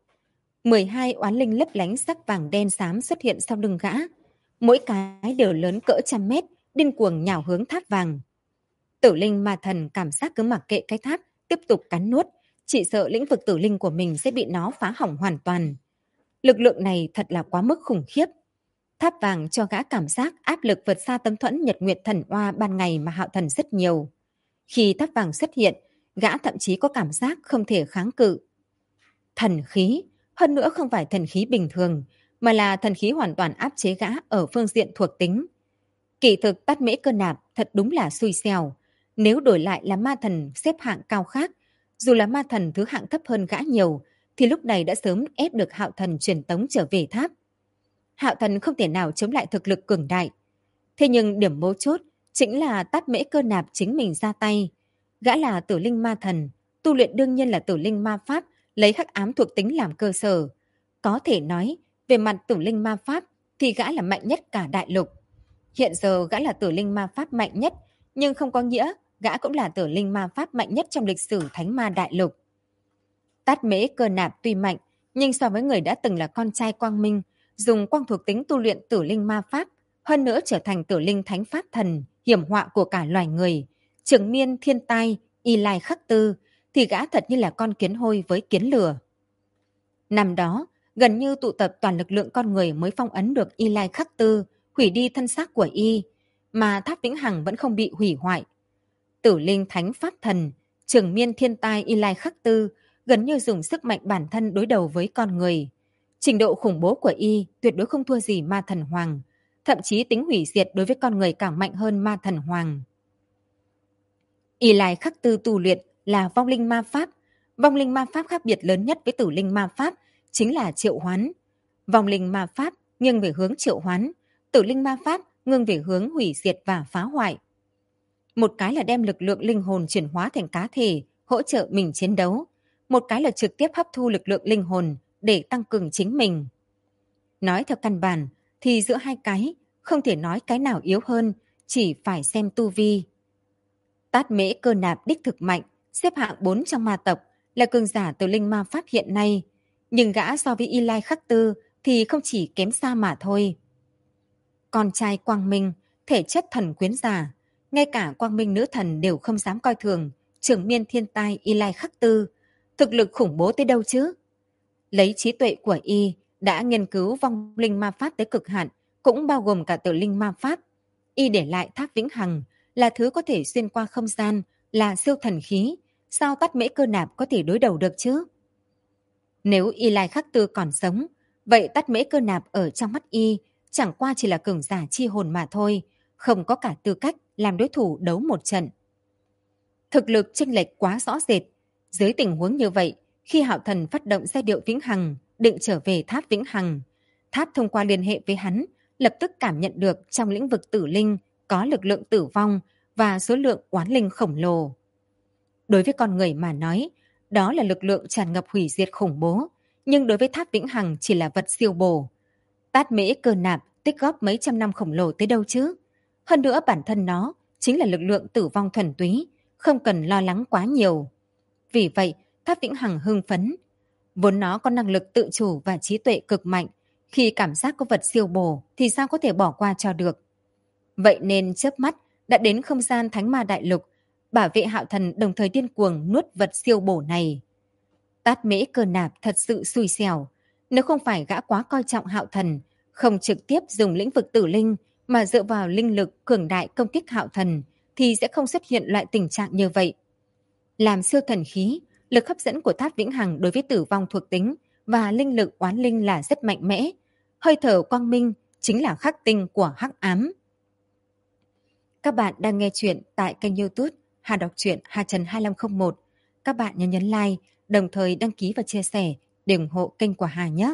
12 oán linh lấp lánh sắc vàng đen xám xuất hiện sau lưng gã. Mỗi cái đều lớn cỡ trăm mét, điên cuồng nhào hướng tháp vàng. Tử linh ma thần cảm giác cứ mặc kệ cái tháp, tiếp tục cắn nuốt, chỉ sợ lĩnh vực tử linh của mình sẽ bị nó phá hỏng hoàn toàn. Lực lượng này thật là quá mức khủng khiếp. Tháp vàng cho gã cảm giác áp lực vượt xa tấm thuẫn nhật nguyệt thần oa ban ngày mà Hạo Thần rất nhiều. Khi tháp vàng xuất hiện, gã thậm chí có cảm giác không thể kháng cự. Thần khí, hơn nữa không phải thần khí bình thường, mà là thần khí hoàn toàn áp chế gã ở phương diện thuộc tính. Kỳ thực Tát Mễ Cơ Nạp thật đúng là xui xẻo. Nếu đổi lại là ma thần xếp hạng cao khác, dù là ma thần thứ hạng thấp hơn gã nhiều, thì lúc này đã sớm ép được Hạo Thần truyền tống trở về tháp. Hạo Thần không thể nào chống lại thực lực cường đại. Thế nhưng điểm mấu chốt chính là Tát Mễ Cơ Nạp chính mình ra tay. Gã là tử linh ma thần, tu luyện đương nhiên là tử linh ma pháp, lấy hắc ám thuộc tính làm cơ sở. Có thể nói, về mặt tử linh ma pháp thì gã là mạnh nhất cả đại lục. Hiện giờ gã là tử linh ma pháp mạnh nhất, nhưng không có nghĩa gã cũng là tử linh ma pháp mạnh nhất trong lịch sử Thánh Ma Đại Lục. Tát Mễ Cơ Nạp tuy mạnh, Nhưng so với người đã từng là con trai Quang Minh, dùng quang thuộc tính tu luyện tử linh ma pháp, hơn nữa trở thành tử linh thánh pháp thần, hiểm họa của cả loài người, trường miên thiên tai, y lai khắc tư, thì gã thật như là con kiến hôi với kiến lửa. Năm đó, gần như tụ tập toàn lực lượng con người mới phong ấn được y lai khắc tư, hủy đi thân xác của y, mà tháp vĩnh hằng vẫn không bị hủy hoại. Tử linh thánh pháp thần, trường miên thiên tai y lai khắc tư, gần như dùng sức mạnh bản thân đối đầu với con người. Trình độ khủng bố của y tuyệt đối không thua gì ma thần hoàng, thậm chí tính hủy diệt đối với con người càng mạnh hơn ma thần hoàng. Y lai khắc tư tu luyện là vong linh ma pháp. Vong linh ma pháp khác biệt lớn nhất với tử linh ma pháp chính là triệu hoán. Vong linh ma pháp nghiêng về hướng triệu hoán, tử linh ma pháp nghiêng về hướng hủy diệt và phá hoại. Một cái là đem lực lượng linh hồn chuyển hóa thành cá thể, hỗ trợ mình chiến đấu. Một cái là trực tiếp hấp thu lực lượng linh hồn để tăng cường chính mình. Nói theo căn bản thì giữa hai cái không thể nói cái nào yếu hơn, chỉ phải xem tu vi. Tát Mễ Cơ Nạp đích thực mạnh, xếp hạng 4 trong ma tộc, là cường giả tử linh ma pháp hiện nay. Nhưng gã so với Y Lai Khắc Tư thì không chỉ kém xa mà thôi. Con trai Quang Minh, thể chất thần quyến giả, ngay cả Quang Minh nữ thần đều không dám coi thường, trường miên thiên tai Y Lai Khắc Tư, thực lực khủng bố tới đâu chứ? Lấy trí tuệ của y đã nghiên cứu vong linh ma pháp tới cực hạn, cũng bao gồm cả tử linh ma pháp. Y để lại tháp vĩnh hằng là thứ có thể xuyên qua không gian, là siêu thần khí, sao Tát Mễ Cơ Nạp có thể đối đầu được chứ? Nếu Y Lai Khắc Tư còn sống, vậy Tát Mễ Cơ Nạp ở trong mắt y chẳng qua chỉ là cường giả chi hồn mà thôi, không có cả tư cách làm đối thủ đấu một trận. Thực lực chênh lệch quá rõ rệt. Dưới tình huống như vậy, khi Hạo Thần phát động giai điệu vĩnh hằng, định trở về tháp vĩnh hằng, tháp thông qua liên hệ với hắn, lập tức cảm nhận được trong lĩnh vực tử linh có lực lượng tử vong và số lượng oán linh khổng lồ. Đối với con người mà nói, đó là lực lượng tràn ngập hủy diệt khủng bố, nhưng đối với tháp vĩnh hằng chỉ là vật siêu bổ. Tát Mễ Cơ Nạp tích góp mấy trăm năm khổng lồ tới đâu chứ? Hơn nữa bản thân nó chính là lực lượng tử vong thuần túy, không cần lo lắng quá nhiều. Vì vậy, tháp vĩnh hằng hưng phấn. Vốn nó có năng lực tự chủ và trí tuệ cực mạnh, khi cảm giác có vật siêu bổ thì sao có thể bỏ qua cho được. Vậy nên chớp mắt đã đến không gian Thánh Ma Đại Lục, bảo vệ Hạo Thần đồng thời điên cuồng nuốt vật siêu bổ này. Tát Mễ Cơ Nạp thật sự xui xẻo. Nếu không phải gã quá coi trọng Hạo Thần, không trực tiếp dùng lĩnh vực tử linh mà dựa vào linh lực cường đại công kích Hạo Thần, thì sẽ không xuất hiện loại tình trạng như vậy. Làm siêu thần khí, lực hấp dẫn của tháp vĩnh hằng đối với tử vong thuộc tính và linh lực oán linh là rất mạnh mẽ. Hơi thở quang minh chính là khắc tinh của hắc ám. Các bạn đang nghe chuyện tại kênh YouTube Hà Đọc truyện Hà Trần 2501. Các bạn nhấn like, đồng thời đăng ký và chia sẻ để ủng hộ kênh của Hà nhé.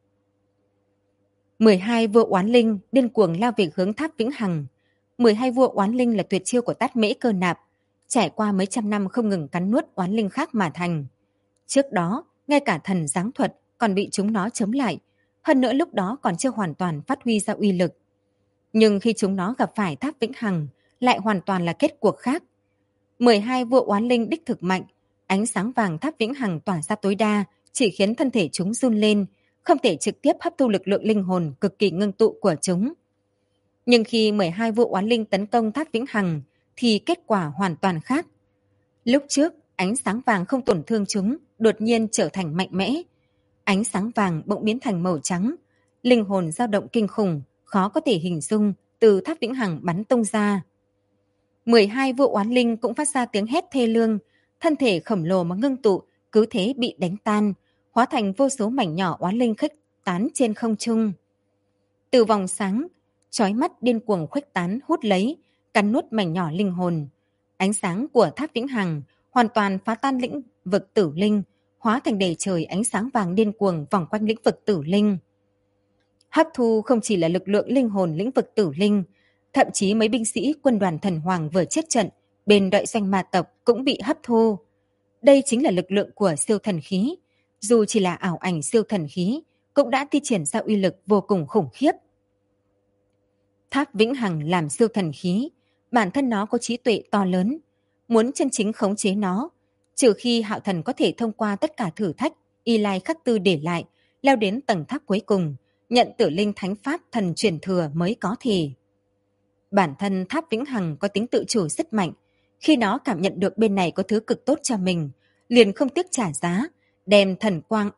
12 vua oán linh điên cuồng lao về hướng tháp vĩnh hằng. 12 vua oán linh là tuyệt chiêu của Tát Mễ Cơ Nạp, trải qua mấy trăm năm không ngừng cắn nuốt oán linh khác mà thành. Trước đó, ngay cả thần giáng thuật còn bị chúng nó chống lại, hơn nữa lúc đó còn chưa hoàn toàn phát huy ra uy lực. Nhưng khi chúng nó gặp phải tháp vĩnh hằng, lại hoàn toàn là kết cuộc khác. 12 vua oán linh đích thực mạnh, ánh sáng vàng tháp vĩnh hằng tỏa ra tối đa, chỉ khiến thân thể chúng run lên, không thể trực tiếp hấp thu lực lượng linh hồn cực kỳ ngưng tụ của chúng. Nhưng khi 12 vua oán linh tấn công tháp vĩnh hằng, thì kết quả hoàn toàn khác. Lúc trước, ánh sáng vàng không tổn thương chúng, đột nhiên trở thành mạnh mẽ. Ánh sáng vàng bỗng biến thành màu trắng, linh hồn dao động kinh khủng, khó có thể hình dung, từ tháp vĩnh hằng bắn tung ra. 12 vua oán linh cũng phát ra tiếng hét thê lương, thân thể khổng lồ mà ngưng tụ cứ thế bị đánh tan, hóa thành vô số mảnh nhỏ oán linh khuếch tán trên không trung. Từ vòng sáng, chói mắt điên cuồng khuếch tán hút lấy, cắn nuốt mảnh nhỏ linh hồn. Ánh sáng của tháp vĩnh hằng hoàn toàn phá tan lĩnh vực tử linh, hóa thành đầy trời ánh sáng vàng điên cuồng vòng quanh lĩnh vực tử linh. Hấp thu không chỉ là lực lượng linh hồn lĩnh vực tử linh, thậm chí mấy binh sĩ quân đoàn thần hoàng vừa chết trận bên đội doanh ma tộc cũng bị hấp thu. Đây chính là lực lượng của siêu thần khí, dù chỉ là ảo ảnh siêu thần khí cũng đã thi triển ra uy lực vô cùng khủng khiếp. Tháp vĩnh hằng làm siêu thần khí, bản thân nó có trí tuệ to lớn, muốn chân chính khống chế nó, trừ khi Hạo Thần có thể thông qua tất cả thử thách Y Lai Khắc Tư để lại, leo đến tầng tháp cuối cùng, nhận Tử Linh Thánh Pháp thần truyền thừa mới có thể. Bản thân tháp Vĩnh Hằng có tính tự chủ rất mạnh, khi nó cảm nhận được bên này có thứ cực tốt cho mình, liền không tiếc trả giá, đem thần quang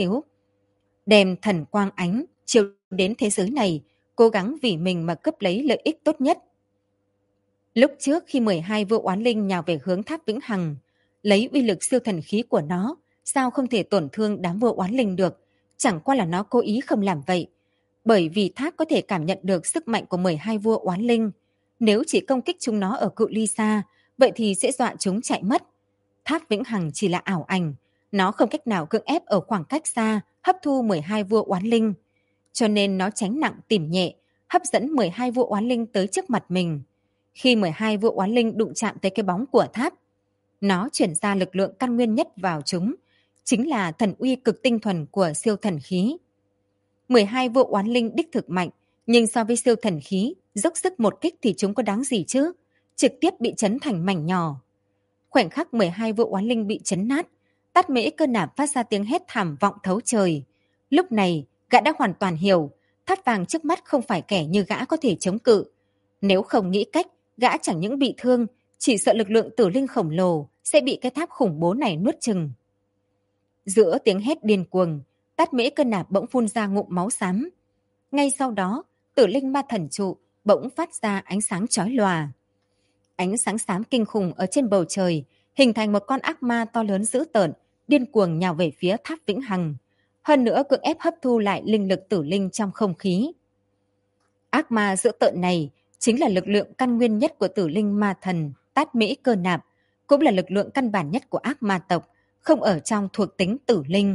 ánh chiếu đến thế giới này, cố gắng vì mình mà cướp lấy lợi ích tốt nhất. Lúc trước khi 12 vua oán linh nhào về hướng tháp Vĩnh Hằng, lấy uy lực siêu thần khí của nó, sao không thể tổn thương đám vua oán linh được, chẳng qua là nó cố ý không làm vậy. Bởi vì tháp có thể cảm nhận được sức mạnh của 12 vua oán linh, nếu chỉ công kích chúng nó ở cự ly xa, vậy thì sẽ dọa chúng chạy mất. Tháp Vĩnh Hằng chỉ là ảo ảnh, nó không cách nào cưỡng ép ở khoảng cách xa hấp thu 12 vua oán linh, cho nên nó tránh nặng tìm nhẹ, hấp dẫn 12 vua oán linh tới trước mặt mình. Khi 12 vua oán linh đụng chạm tới cái bóng của tháp, nó chuyển ra lực lượng căn nguyên nhất vào chúng, chính là thần uy cực tinh thuần của siêu thần khí. 12 vua oán linh đích thực mạnh, nhưng so với siêu thần khí, dốc sức một kích thì chúng có đáng gì chứ, trực tiếp bị chấn thành mảnh nhỏ. Khoảnh khắc 12 vua oán linh bị chấn nát, Tát Mễ Cơ Nạp phát ra tiếng hét thảm vọng thấu trời. Lúc này, gã đã hoàn toàn hiểu, tháp vàng trước mắt không phải kẻ như gã có thể chống cự. Nếu không nghĩ cách, gã chẳng những bị thương, chỉ sợ lực lượng tử linh khổng lồ sẽ bị cái tháp khủng bố này nuốt chừng. Giữa tiếng hét điên cuồng, Tát Mễ Cơ Nạp bỗng phun ra ngụm máu xám. Ngay sau đó, Tử Linh Ma Thần Trụ bỗng phát ra ánh sáng chói lòa. Ánh sáng xám kinh khủng ở trên bầu trời hình thành một con ác ma to lớn dữ tợn, điên cuồng nhào về phía tháp Vĩnh Hằng. Hơn nữa cưỡng ép hấp thu lại linh lực tử linh trong không khí. Ác ma dữ tợn này chính là lực lượng căn nguyên nhất của Tử Linh Ma Thần Tát Mễ Cơ Nạp, cũng là lực lượng căn bản nhất của ác ma tộc, không ở trong thuộc tính tử linh.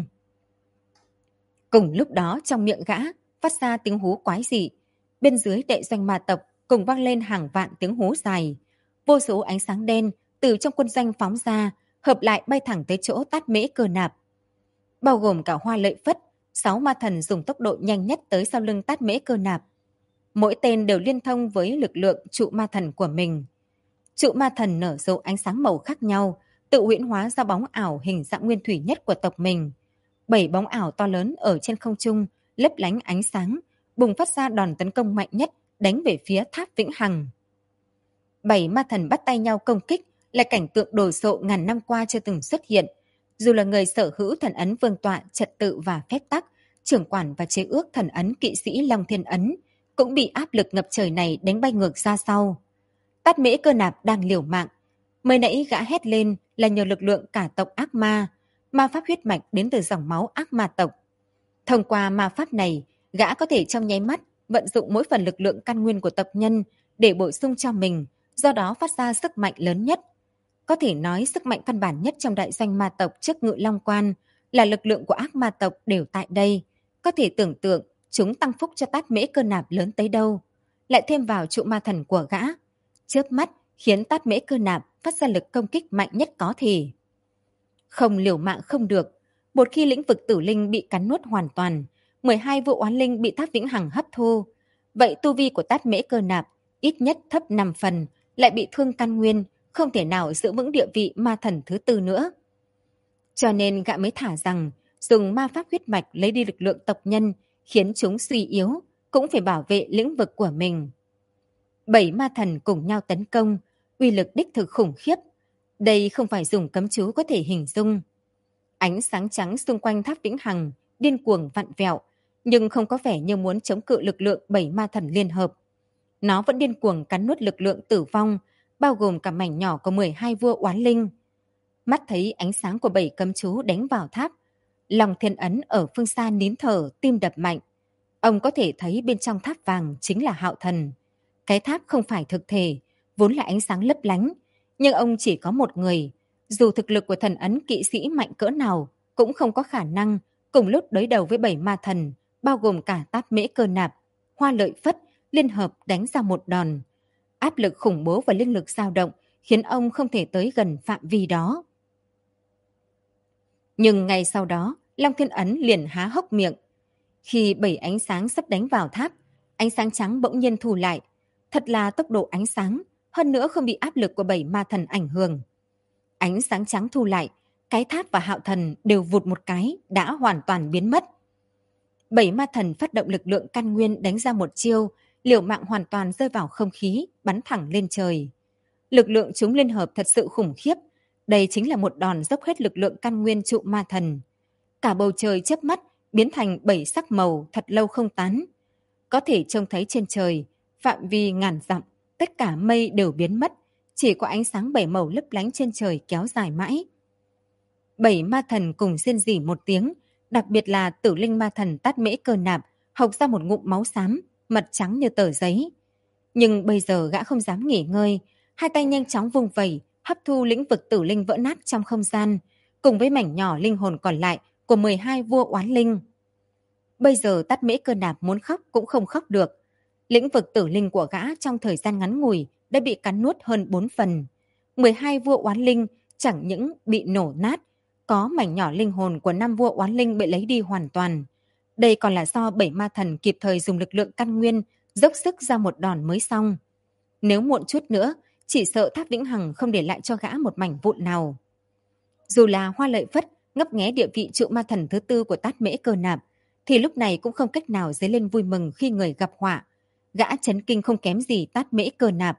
Cùng lúc đó trong miệng gã phát ra tiếng hú quái dị, bên dưới đệ doanh ma tộc cùng vang lên hàng vạn tiếng hú dài. Vô số ánh sáng đen từ trong quân doanh phóng ra, hợp lại bay thẳng tới chỗ Tát Mễ Cơ Nạp. Bao gồm cả Hoa Lợi Phất, 6 ma thần dùng tốc độ nhanh nhất tới sau lưng Tát Mễ Cơ Nạp. Mỗi tên đều liên thông với lực lượng trụ ma thần của mình. Trụ ma thần nở rộ ánh sáng màu khác nhau, tự huyễn hóa ra bóng ảo hình dạng nguyên thủy nhất của tộc mình. 7 bóng ảo to lớn ở trên không trung, lấp lánh ánh sáng, bùng phát ra đòn tấn công mạnh nhất, đánh về phía tháp Vĩnh Hằng. 7 ma thần bắt tay nhau công kích là cảnh tượng đồ sộ ngàn năm qua chưa từng xuất hiện. Dù là người sở hữu thần ấn vương tọa, trật tự và phép tắc, trưởng quản và chế ước thần ấn kỵ sĩ Long Thiên Ấn, cũng bị áp lực ngập trời này đánh bay ngược ra sau. Tát Mễ Cơ Nạp đang liều mạng. Mới nãy gã hét lên là nhờ lực lượng cả tộc ác ma, ma pháp huyết mạch đến từ dòng máu ác ma tộc. Thông qua ma pháp này, gã có thể trong nháy mắt vận dụng mỗi phần lực lượng căn nguyên của tộc nhân để bổ sung cho mình, do đó phát ra sức mạnh lớn nhất. Có thể nói sức mạnh căn bản nhất trong đại doanh ma tộc trước Ngự Long Quan là lực lượng của ác ma tộc đều tại đây. Có thể tưởng tượng chúng tăng phúc cho Tát Mễ Cơ Nạp lớn tới đâu. Lại thêm vào trụ ma thần của gã, chớp mắt khiến Tát Mễ Cơ Nạp phát ra lực công kích mạnh nhất có thể. Không liều mạng không được. Một khi lĩnh vực tử linh bị cắn nuốt hoàn toàn, 12 vụ oán linh bị tháp Vĩnh Hằng hấp thu, vậy tu vi của Tát Mễ Cơ Nạp ít nhất thấp 5 phần, lại bị thương căn nguyên, không thể nào giữ vững địa vị ma thần thứ tư nữa. Cho nên gã mới thả rằng dùng ma pháp huyết mạch lấy đi lực lượng tộc nhân, khiến chúng suy yếu, cũng phải bảo vệ lĩnh vực của mình. 7 ma thần cùng nhau tấn công, uy lực đích thực khủng khiếp. Đây không phải dùng cấm chú có thể hình dung. Ánh sáng trắng xung quanh tháp Vĩnh Hằng điên cuồng vặn vẹo, nhưng không có vẻ như muốn chống cự lực lượng 7 ma thần liên hợp. Nó vẫn điên cuồng cắn nuốt lực lượng tử vong, bao gồm cả mảnh nhỏ của 12 vua oán linh. Mắt thấy ánh sáng của 7 cấm chú đánh vào tháp, Long Thiên Ấn ở phương xa nín thở, tim đập mạnh. Ông có thể thấy bên trong tháp vàng chính là Hạo Thần. Cái tháp không phải thực thể, vốn là ánh sáng lấp lánh, nhưng ông chỉ có một người. Dù thực lực của thần ấn kỵ sĩ mạnh cỡ nào, cũng không có khả năng cùng lúc đối đầu với 7 ma thần, bao gồm cả Tát Mễ Cơ Nạp, Hoa Lợi Phất, liên hợp đánh ra một đòn. Áp lực khủng bố và linh lực dao động khiến ông không thể tới gần phạm vi đó. Nhưng ngay sau đó, Long Thiên Ấn liền há hốc miệng. Khi 7 ánh sáng sắp đánh vào tháp, ánh sáng trắng bỗng nhiên thu lại. Thật là tốc độ ánh sáng, hơn nữa không bị áp lực của 7 ma thần ảnh hưởng. Ánh sáng trắng thu lại, cái tháp và Hạo Thần đều vụt một cái đã hoàn toàn biến mất. Bảy ma thần phát động lực lượng căn nguyên đánh ra một chiêu, liều mạng hoàn toàn rơi vào không khí, bắn thẳng lên trời. Lực lượng chúng liên hợp thật sự khủng khiếp, đây chính là một đòn dốc hết lực lượng căn nguyên trụ ma thần. Cả bầu trời chớp mắt biến thành 7 sắc màu thật lâu không tán. Có thể trông thấy trên trời, phạm vi ngàn dặm, tất cả mây đều biến mất, chỉ có ánh sáng 7 màu lấp lánh trên trời kéo dài mãi. 7 ma thần cùng rên rỉ một tiếng, đặc biệt là Tử Linh ma thần Tát Mễ Cơ Nạp hộc ra một ngụm máu xám, mặt trắng như tờ giấy. Nhưng bây giờ gã không dám nghỉ ngơi, hai tay nhanh chóng vung vẩy, hấp thu lĩnh vực tử linh vỡ nát trong không gian, cùng với mảnh nhỏ linh hồn còn lại của 12 vua oán linh. Bây giờ Tát Mễ Cơ Nạp muốn khóc cũng không khóc được. Lĩnh vực tử linh của gã trong thời gian ngắn ngủi đã bị cắn nuốt hơn 4 phần. 12 vua oán linh chẳng những bị nổ nát, có mảnh nhỏ linh hồn của 5 vua oán linh bị lấy đi hoàn toàn. Đây còn là do 7 ma thần kịp thời dùng lực lượng căn nguyên dốc sức ra một đòn mới xong. Nếu muộn chút nữa, chỉ sợ Tháp Vĩnh Hằng không để lại cho gã một mảnh vụn nào. Dù là Hoa Lợi Phất ngấp nghé địa vị trụ ma thần thứ tư của Tát Mễ Cơ Nạp, thì lúc này cũng không cách nào dấy lên vui mừng khi người gặp họa. Gã chấn kinh không kém gì Tát Mễ Cơ Nạp.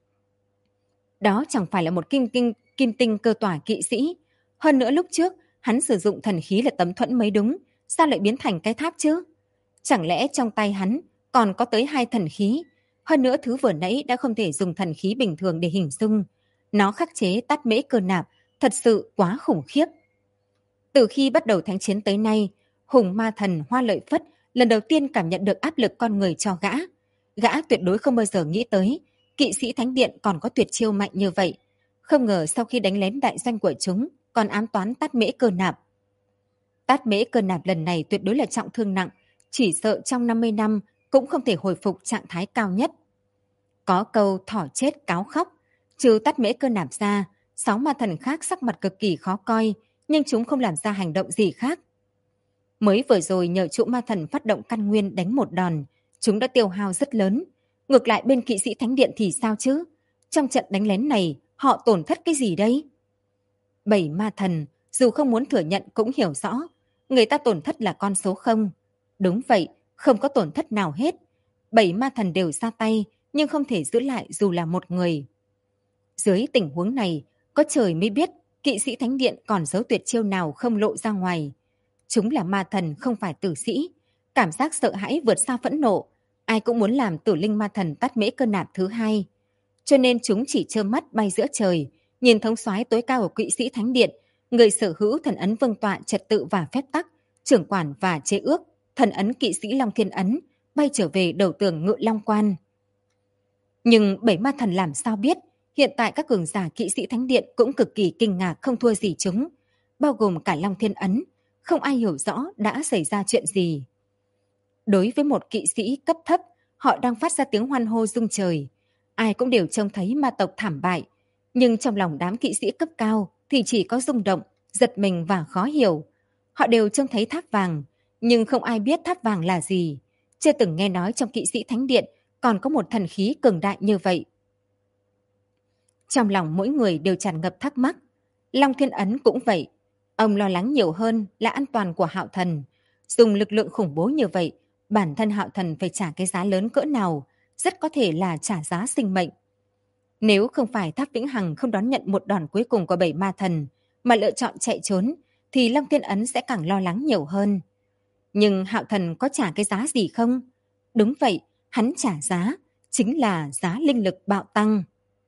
Đó chẳng phải là một kim tinh cơ tỏa kỵ sĩ. Hơn nữa lúc trước, hắn sử dụng thần khí là tấm thuẫn mới đúng, sao lại biến thành cái tháp chứ? Chẳng lẽ trong tay hắn còn có tới 2 thần khí? Hơn nữa thứ vừa nãy đã không thể dùng thần khí bình thường để hình dung. Nó khắc chế Tát Mễ Cơ Nạp, thật sự quá khủng khiếp. Từ khi bắt đầu thánh chiến tới nay, Hùng Ma Thần Hoa Lợi Phất lần đầu tiên cảm nhận được áp lực con người cho gã. Gã tuyệt đối không bao giờ nghĩ tới kỵ sĩ thánh điện còn có tuyệt chiêu mạnh như vậy. Không ngờ sau khi đánh lén đại doanh của chúng còn ám toán Tát Mễ Cơ Nạp. Tát Mễ Cơ Nạp lần này tuyệt đối là trọng thương nặng, chỉ sợ trong 50 năm cũng không thể hồi phục trạng thái cao nhất. Có câu thỏ chết cáo khóc, trừ Tát Mễ Cơ Nạp ra, 6 ma thần khác sắc mặt cực kỳ khó coi, nhưng chúng không làm ra hành động gì khác. Mới vừa rồi nhờ trụ ma thần phát động căn nguyên đánh một đòn, chúng đã tiêu hao rất lớn. Ngược lại bên kỵ sĩ thánh điện thì sao chứ? Trong trận đánh lén này, họ tổn thất cái gì đây? 7 ma thần, dù không muốn thừa nhận cũng hiểu rõ, người ta tổn thất là con số 0. Đúng vậy, không có tổn thất nào hết. 7 ma thần đều ra tay, nhưng không thể giữ lại dù là một người. Dưới tình huống này, có trời mới biết kỵ sĩ thánh điện còn giấu tuyệt chiêu nào không lộ ra ngoài. Chúng là ma thần không phải tử sĩ. Cảm giác sợ hãi vượt xa phẫn nộ. Ai cũng muốn làm Tử Linh ma thần Tát Mễ Cơ Nạp thứ 2. Cho nên chúng chỉ trơ mắt bay giữa trời, nhìn thống soái tối cao của kỵ sĩ thánh điện, người sở hữu thần ấn vương tọa trật tự và phép tắc, trưởng quản và chế ước, thần ấn kỵ sĩ Long Thiên Ấn, bay trở về đầu tường Ngự Long Quan. Nhưng 7 ma thần làm sao biết, hiện tại các cường giả kỵ sĩ thánh điện cũng cực kỳ kinh ngạc không thua gì chúng, bao gồm cả Long Thiên Ấn, không ai hiểu rõ đã xảy ra chuyện gì. Đối với một kỵ sĩ cấp thấp, họ đang phát ra tiếng hoan hô rung trời. Ai cũng đều trông thấy ma tộc thảm bại, nhưng trong lòng đám kỵ sĩ cấp cao thì chỉ có rung động, giật mình và khó hiểu. Họ đều trông thấy tháp vàng, nhưng không ai biết tháp vàng là gì. Chưa từng nghe nói trong kỵ sĩ thánh điện còn có một thần khí cường đại như vậy. Trong lòng mỗi người đều tràn ngập thắc mắc. Long Thiên Ấn cũng vậy. Ông lo lắng nhiều hơn là an toàn của Hạo Thần. Dùng lực lượng khủng bố như vậy, bản thân Hạo Thần phải trả cái giá lớn cỡ nào, rất có thể là trả giá sinh mệnh. Nếu không phải Tháp Vĩnh Hằng không đón nhận một đòn cuối cùng của 7 ma thần, mà lựa chọn chạy trốn, thì Long Thiên Ấn sẽ càng lo lắng nhiều hơn. Nhưng Hạo Thần có trả cái giá gì không? Đúng vậy, hắn trả giá, chính là giá linh lực bạo tăng.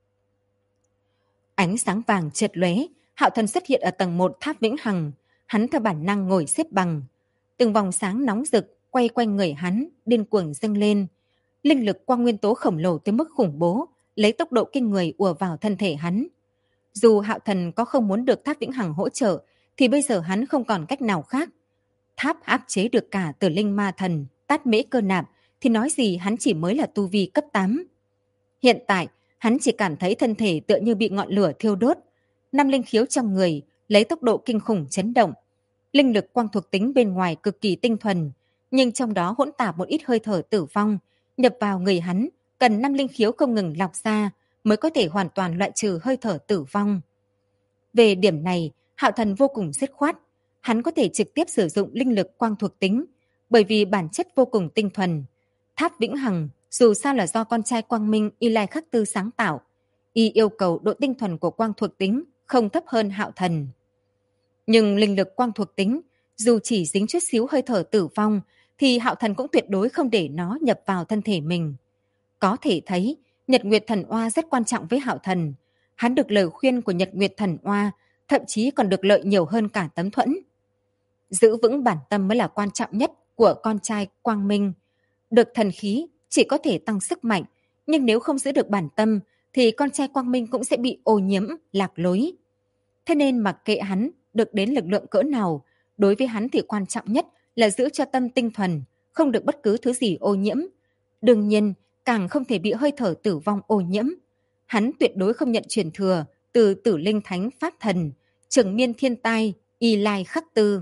Ánh sáng vàng chợt lóe, Hạo Thần xuất hiện ở tầng 1 Tháp Vĩnh Hằng, hắn theo bản năng ngồi xếp bằng. Từng vòng sáng nóng rực quay quanh người hắn, điên cuồng dâng lên. Linh lực quang nguyên tố khổng lồ tới mức khủng bố, lấy tốc độ kinh người ùa vào thân thể hắn. Dù Hạo Thần có không muốn được Tháp Vĩnh Hằng hỗ trợ, thì bây giờ hắn không còn cách nào khác. Tháp áp chế được cả Tử Linh ma thần, Tát Mễ Cơ Nạp, thì nói gì hắn chỉ mới là tu vi cấp 8. Hiện tại, hắn chỉ cảm thấy thân thể tựa như bị ngọn lửa thiêu đốt. 5 linh khiếu trong người lấy tốc độ kinh khủng chấn động. Linh lực quang thuộc tính bên ngoài cực kỳ tinh thuần, nhưng trong đó hỗn tạp một ít hơi thở tử vong, nhập vào người hắn, cần 5 linh khiếu không ngừng lọc ra mới có thể hoàn toàn loại trừ hơi thở tử vong. Về điểm này, Hạo Thần vô cùng dứt khoát. Hắn có thể trực tiếp sử dụng linh lực quang thuộc tính, bởi vì bản chất vô cùng tinh thuần. Tháp Vĩnh Hằng dù sao là do con trai Quang Minh Y Lai Khắc Tư sáng tạo, y yêu cầu độ tinh thuần của quang thuộc tính không thấp hơn Hạo Thần. Nhưng linh lực quang thuộc tính, dù chỉ dính chút xíu hơi thở tử vong, thì Hạo Thần cũng tuyệt đối không để nó nhập vào thân thể mình. Có thể thấy, Nhật Nguyệt Thần Oa rất quan trọng với Hạo Thần. Hắn được lời khuyên của Nhật Nguyệt Thần Oa, thậm chí còn được lợi nhiều hơn cả Tấm Thuẫn. Giữ vững bản tâm mới là quan trọng nhất của con trai Quang Minh. Được thần khí chỉ có thể tăng sức mạnh, nhưng nếu không giữ được bản tâm, thì con trai Quang Minh cũng sẽ bị ô nhiễm, lạc lối. Thế nên mặc kệ hắn được đến lực lượng cỡ nào, đối với hắn thì quan trọng nhất là giữ cho tâm tinh thuần, không được bất cứ thứ gì ô nhiễm. Đương nhiên, càng không thể bị hơi thở tử vong ô nhiễm. Hắn tuyệt đối không nhận truyền thừa từ Tử Linh Thánh Pháp Thần, Trường Miên Thiên Tai, Y Lai Khắc Tư.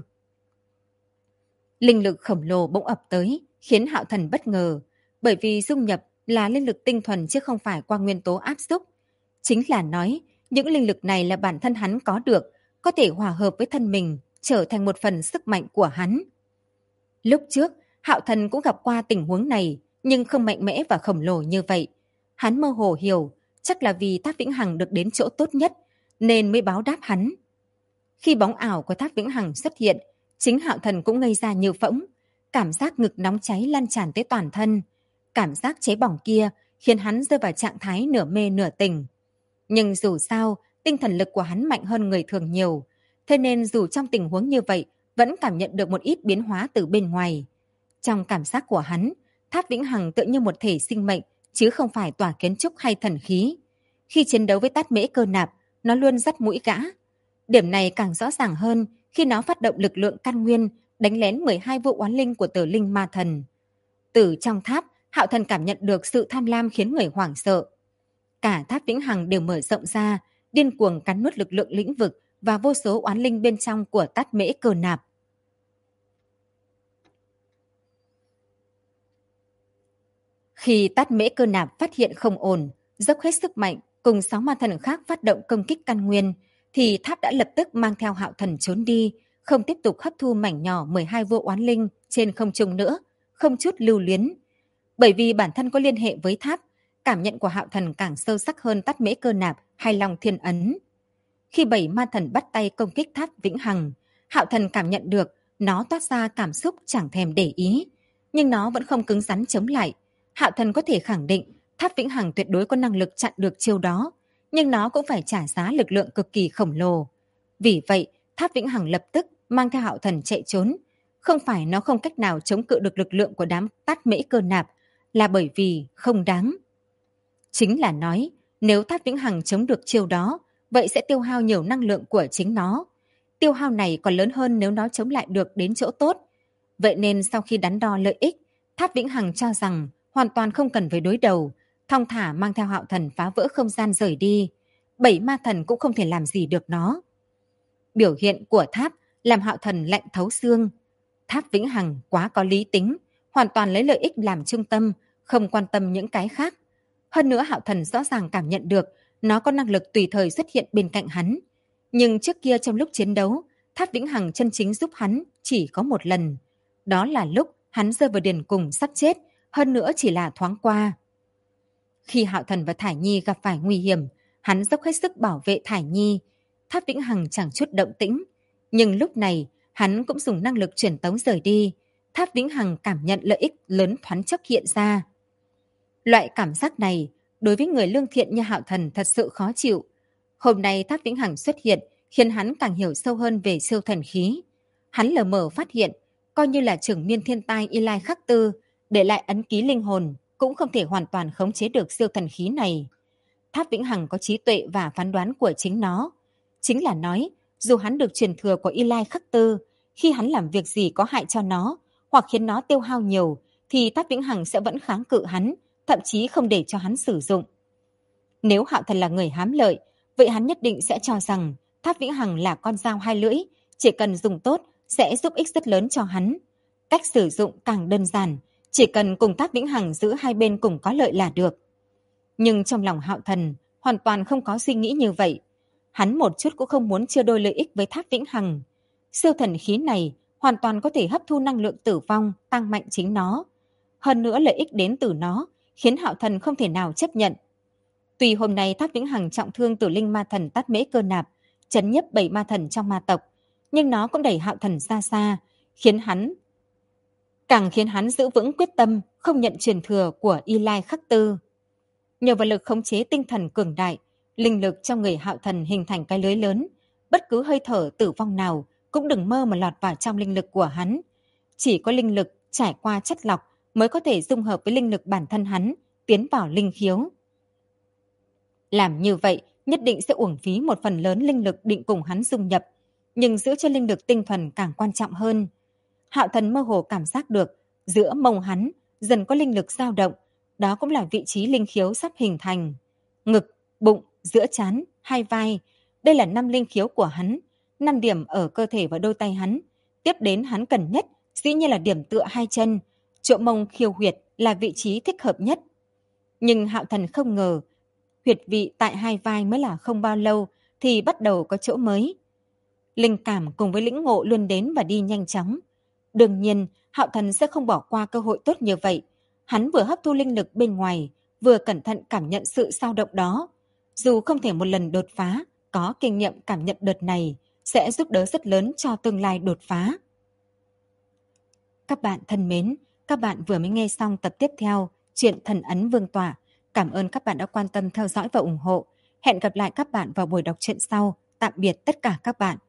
Linh lực khổng lồ bỗng ập tới, khiến Hạo Thần bất ngờ, bởi vì dung nhập là linh lực tinh thuần chứ không phải qua nguyên tố áp xúc. Chính là nói, những linh lực này là bản thân hắn có được, có thể hòa hợp với thân mình, trở thành một phần sức mạnh của hắn. Lúc trước, Hạo Thần cũng gặp qua tình huống này, nhưng không mạnh mẽ và khổng lồ như vậy. Hắn mơ hồ hiểu, chắc là vì Tháp Vĩnh Hằng được đến chỗ tốt nhất, nên mới báo đáp hắn. Khi bóng ảo của Tháp Vĩnh Hằng xuất hiện, chính Hạo Thần cũng ngây ra như phỗng, cảm giác ngực nóng cháy lan tràn tới toàn thân. Cảm giác cháy bỏng kia khiến hắn rơi vào trạng thái nửa mê nửa tỉnh. Nhưng dù sao, tinh thần lực của hắn mạnh hơn người thường nhiều, thế nên dù trong tình huống như vậy, vẫn cảm nhận được một ít biến hóa từ bên ngoài. Trong cảm giác của hắn, Tháp Vĩnh Hằng tựa như một thể sinh mệnh, chứ không phải tòa kiến trúc hay thần khí. Khi chiến đấu với Tát Mễ Cơ Nạp, nó luôn dắt mũi gã. Điểm này càng rõ ràng hơn khi nó phát động lực lượng căn nguyên, đánh lén 12 vụ oán linh của Tử Linh Ma Thần. Từ trong tháp, Hạo Thần cảm nhận được sự tham lam khiến người hoảng sợ. Cả Tháp Vĩnh Hằng đều mở rộng ra, điên cuồng cắn nuốt lực lượng lĩnh vực và vô số oán linh bên trong của Tát Mễ Cơ Nạp. Khi Tát Mễ Cơ Nạp phát hiện không ổn, dốc hết sức mạnh cùng 6 ma thần khác phát động công kích căn nguyên, thì tháp đã lập tức mang theo Hạo Thần trốn đi, không tiếp tục hấp thu mảnh nhỏ 12 vô oán linh trên không trung nữa, không chút lưu luyến. Bởi vì bản thân có liên hệ với tháp, cảm nhận của Hạo Thần càng sâu sắc hơn Tát Mễ Cơ Nạp hay Long Thiên Ấn. Khi 7 ma thần bắt tay công kích Tháp Vĩnh Hằng, Hạo Thần cảm nhận được nó toát ra cảm xúc chẳng thèm để ý, nhưng nó vẫn không cứng rắn chống lại. Hạo Thần có thể khẳng định Tháp Vĩnh Hằng tuyệt đối có năng lực chặn được chiêu đó, nhưng nó cũng phải trả giá lực lượng cực kỳ khổng lồ. Vì vậy, Tháp Vĩnh Hằng lập tức mang theo Hạo Thần chạy trốn. Không phải nó không cách nào chống cự được lực lượng của đám Tát Mễ Cơ Nạp, là bởi vì không đáng. Chính là nói, nếu Tháp Vĩnh Hằng chống được chiêu đó, vậy sẽ tiêu hao nhiều năng lượng của chính nó. Tiêu hao này còn lớn hơn nếu nó chống lại được đến chỗ tốt. Vậy nên sau khi đắn đo lợi ích, Tháp Vĩnh Hằng cho rằng hoàn toàn không cần phải đối đầu, thong thả mang theo Hạo Thần phá vỡ không gian rời đi. 7 ma thần cũng không thể làm gì được nó. Biểu hiện của tháp làm Hạo Thần lạnh thấu xương. Tháp Vĩnh Hằng quá có lý tính, hoàn toàn lấy lợi ích làm trung tâm, không quan tâm những cái khác. Hơn nữa Hạo Thần rõ ràng cảm nhận được nó có năng lực tùy thời xuất hiện bên cạnh hắn. Nhưng trước kia trong lúc chiến đấu, Tháp Vĩnh Hằng chân chính giúp hắn chỉ có một lần. Đó là lúc hắn rơi vào điền cùng sắp chết, hơn nữa chỉ là thoáng qua. Khi Hạo Thần và Thải Nhi gặp phải nguy hiểm, hắn dốc hết sức bảo vệ Thải Nhi. Tháp Vĩnh Hằng chẳng chút động tĩnh. Nhưng lúc này, hắn cũng dùng năng lực truyền tống rời đi. Tháp Vĩnh Hằng cảm nhận lợi ích lớn thoáng chốc hiện ra. Loại cảm giác này, đối với người lương thiện như Hạo Thần thật sự khó chịu. Hôm nay Tháp Vĩnh Hằng xuất hiện, khiến hắn càng hiểu sâu hơn về siêu thần khí. Hắn lờ mờ phát hiện, coi như là Trường Miên Thiên Tai Y Lai Khắc Tư, để lại ấn ký linh hồn, cũng không thể hoàn toàn khống chế được siêu thần khí này. Tháp Vĩnh Hằng có trí tuệ và phán đoán của chính nó. Chính là nói, dù hắn được truyền thừa của Y Lai Khắc Tư, khi hắn làm việc gì có hại cho nó, hoặc khiến nó tiêu hao nhiều, thì Tháp Vĩnh Hằng sẽ vẫn kháng cự hắn, thậm chí không để cho hắn sử dụng. Nếu Hạo Thần là người hám lợi, vậy hắn nhất định sẽ cho rằng Tháp Vĩnh Hằng là con dao hai lưỡi, chỉ cần dùng tốt sẽ giúp ích rất lớn cho hắn. Cách sử dụng càng đơn giản, chỉ cần cùng Tháp Vĩnh Hằng giữ hai bên cùng có lợi là được. Nhưng trong lòng Hạo Thần hoàn toàn không có suy nghĩ như vậy. Hắn một chút cũng không muốn chia đôi lợi ích với Tháp Vĩnh Hằng. Siêu thần khí này hoàn toàn có thể hấp thu năng lượng tử vong, tăng mạnh chính nó. Hơn nữa lợi ích đến từ nó khiến Hạo Thần không thể nào chấp nhận. Tuy hôm nay Tháp Vĩnh Hằng trọng thương Tử Linh Ma Thần Tát Mễ Cơ Nạp, trấn nhiếp 7 ma thần trong ma tộc, nhưng nó cũng đẩy Hạo Thần xa xa, càng khiến hắn giữ vững quyết tâm không nhận truyền thừa của Y Lai Khắc Tư. Nhờ vào lực khống chế tinh thần cường đại, linh lực trong người Hạo Thần hình thành cái lưới lớn, bất cứ hơi thở tử vong nào cũng đừng mơ mà lọt vào trong linh lực của hắn. Chỉ có linh lực trải qua chất lọc mới có thể dung hợp với linh lực bản thân hắn, tiến vào linh khiếu. Làm như vậy, nhất định sẽ uổng phí một phần lớn linh lực định cùng hắn dung nhập, nhưng giữ cho linh lực tinh thuần càng quan trọng hơn. Hạo Thần mơ hồ cảm giác được, giữa mông hắn dần có linh lực dao động, đó cũng là vị trí linh khiếu sắp hình thành. Ngực, bụng, giữa trán, hai vai, đây là 5 linh khiếu của hắn, 5 điểm ở cơ thể và đôi tay hắn. Tiếp đến hắn cần nhất, dĩ nhiên là điểm tựa hai chân, chỗ mông khiêu huyệt là vị trí thích hợp nhất. Nhưng Hạo Thần không ngờ, huyệt vị tại hai vai mới là không bao lâu thì bắt đầu có chỗ mới. Linh cảm cùng với lĩnh ngộ luôn đến và đi nhanh chóng. Đương nhiên, Hạo Thần sẽ không bỏ qua cơ hội tốt như vậy. Hắn vừa hấp thu linh lực bên ngoài, vừa cẩn thận cảm nhận sự dao động đó. Dù không thể một lần đột phá, có kinh nghiệm cảm nhận đợt này sẽ giúp đỡ rất lớn cho tương lai đột phá. Các bạn thân mến, các bạn vừa mới nghe xong tập tiếp theo Truyện Thần Ấn Vương Tỏa. Cảm ơn các bạn đã quan tâm theo dõi và ủng hộ. Hẹn gặp lại các bạn vào buổi đọc truyện sau. Tạm biệt tất cả các bạn.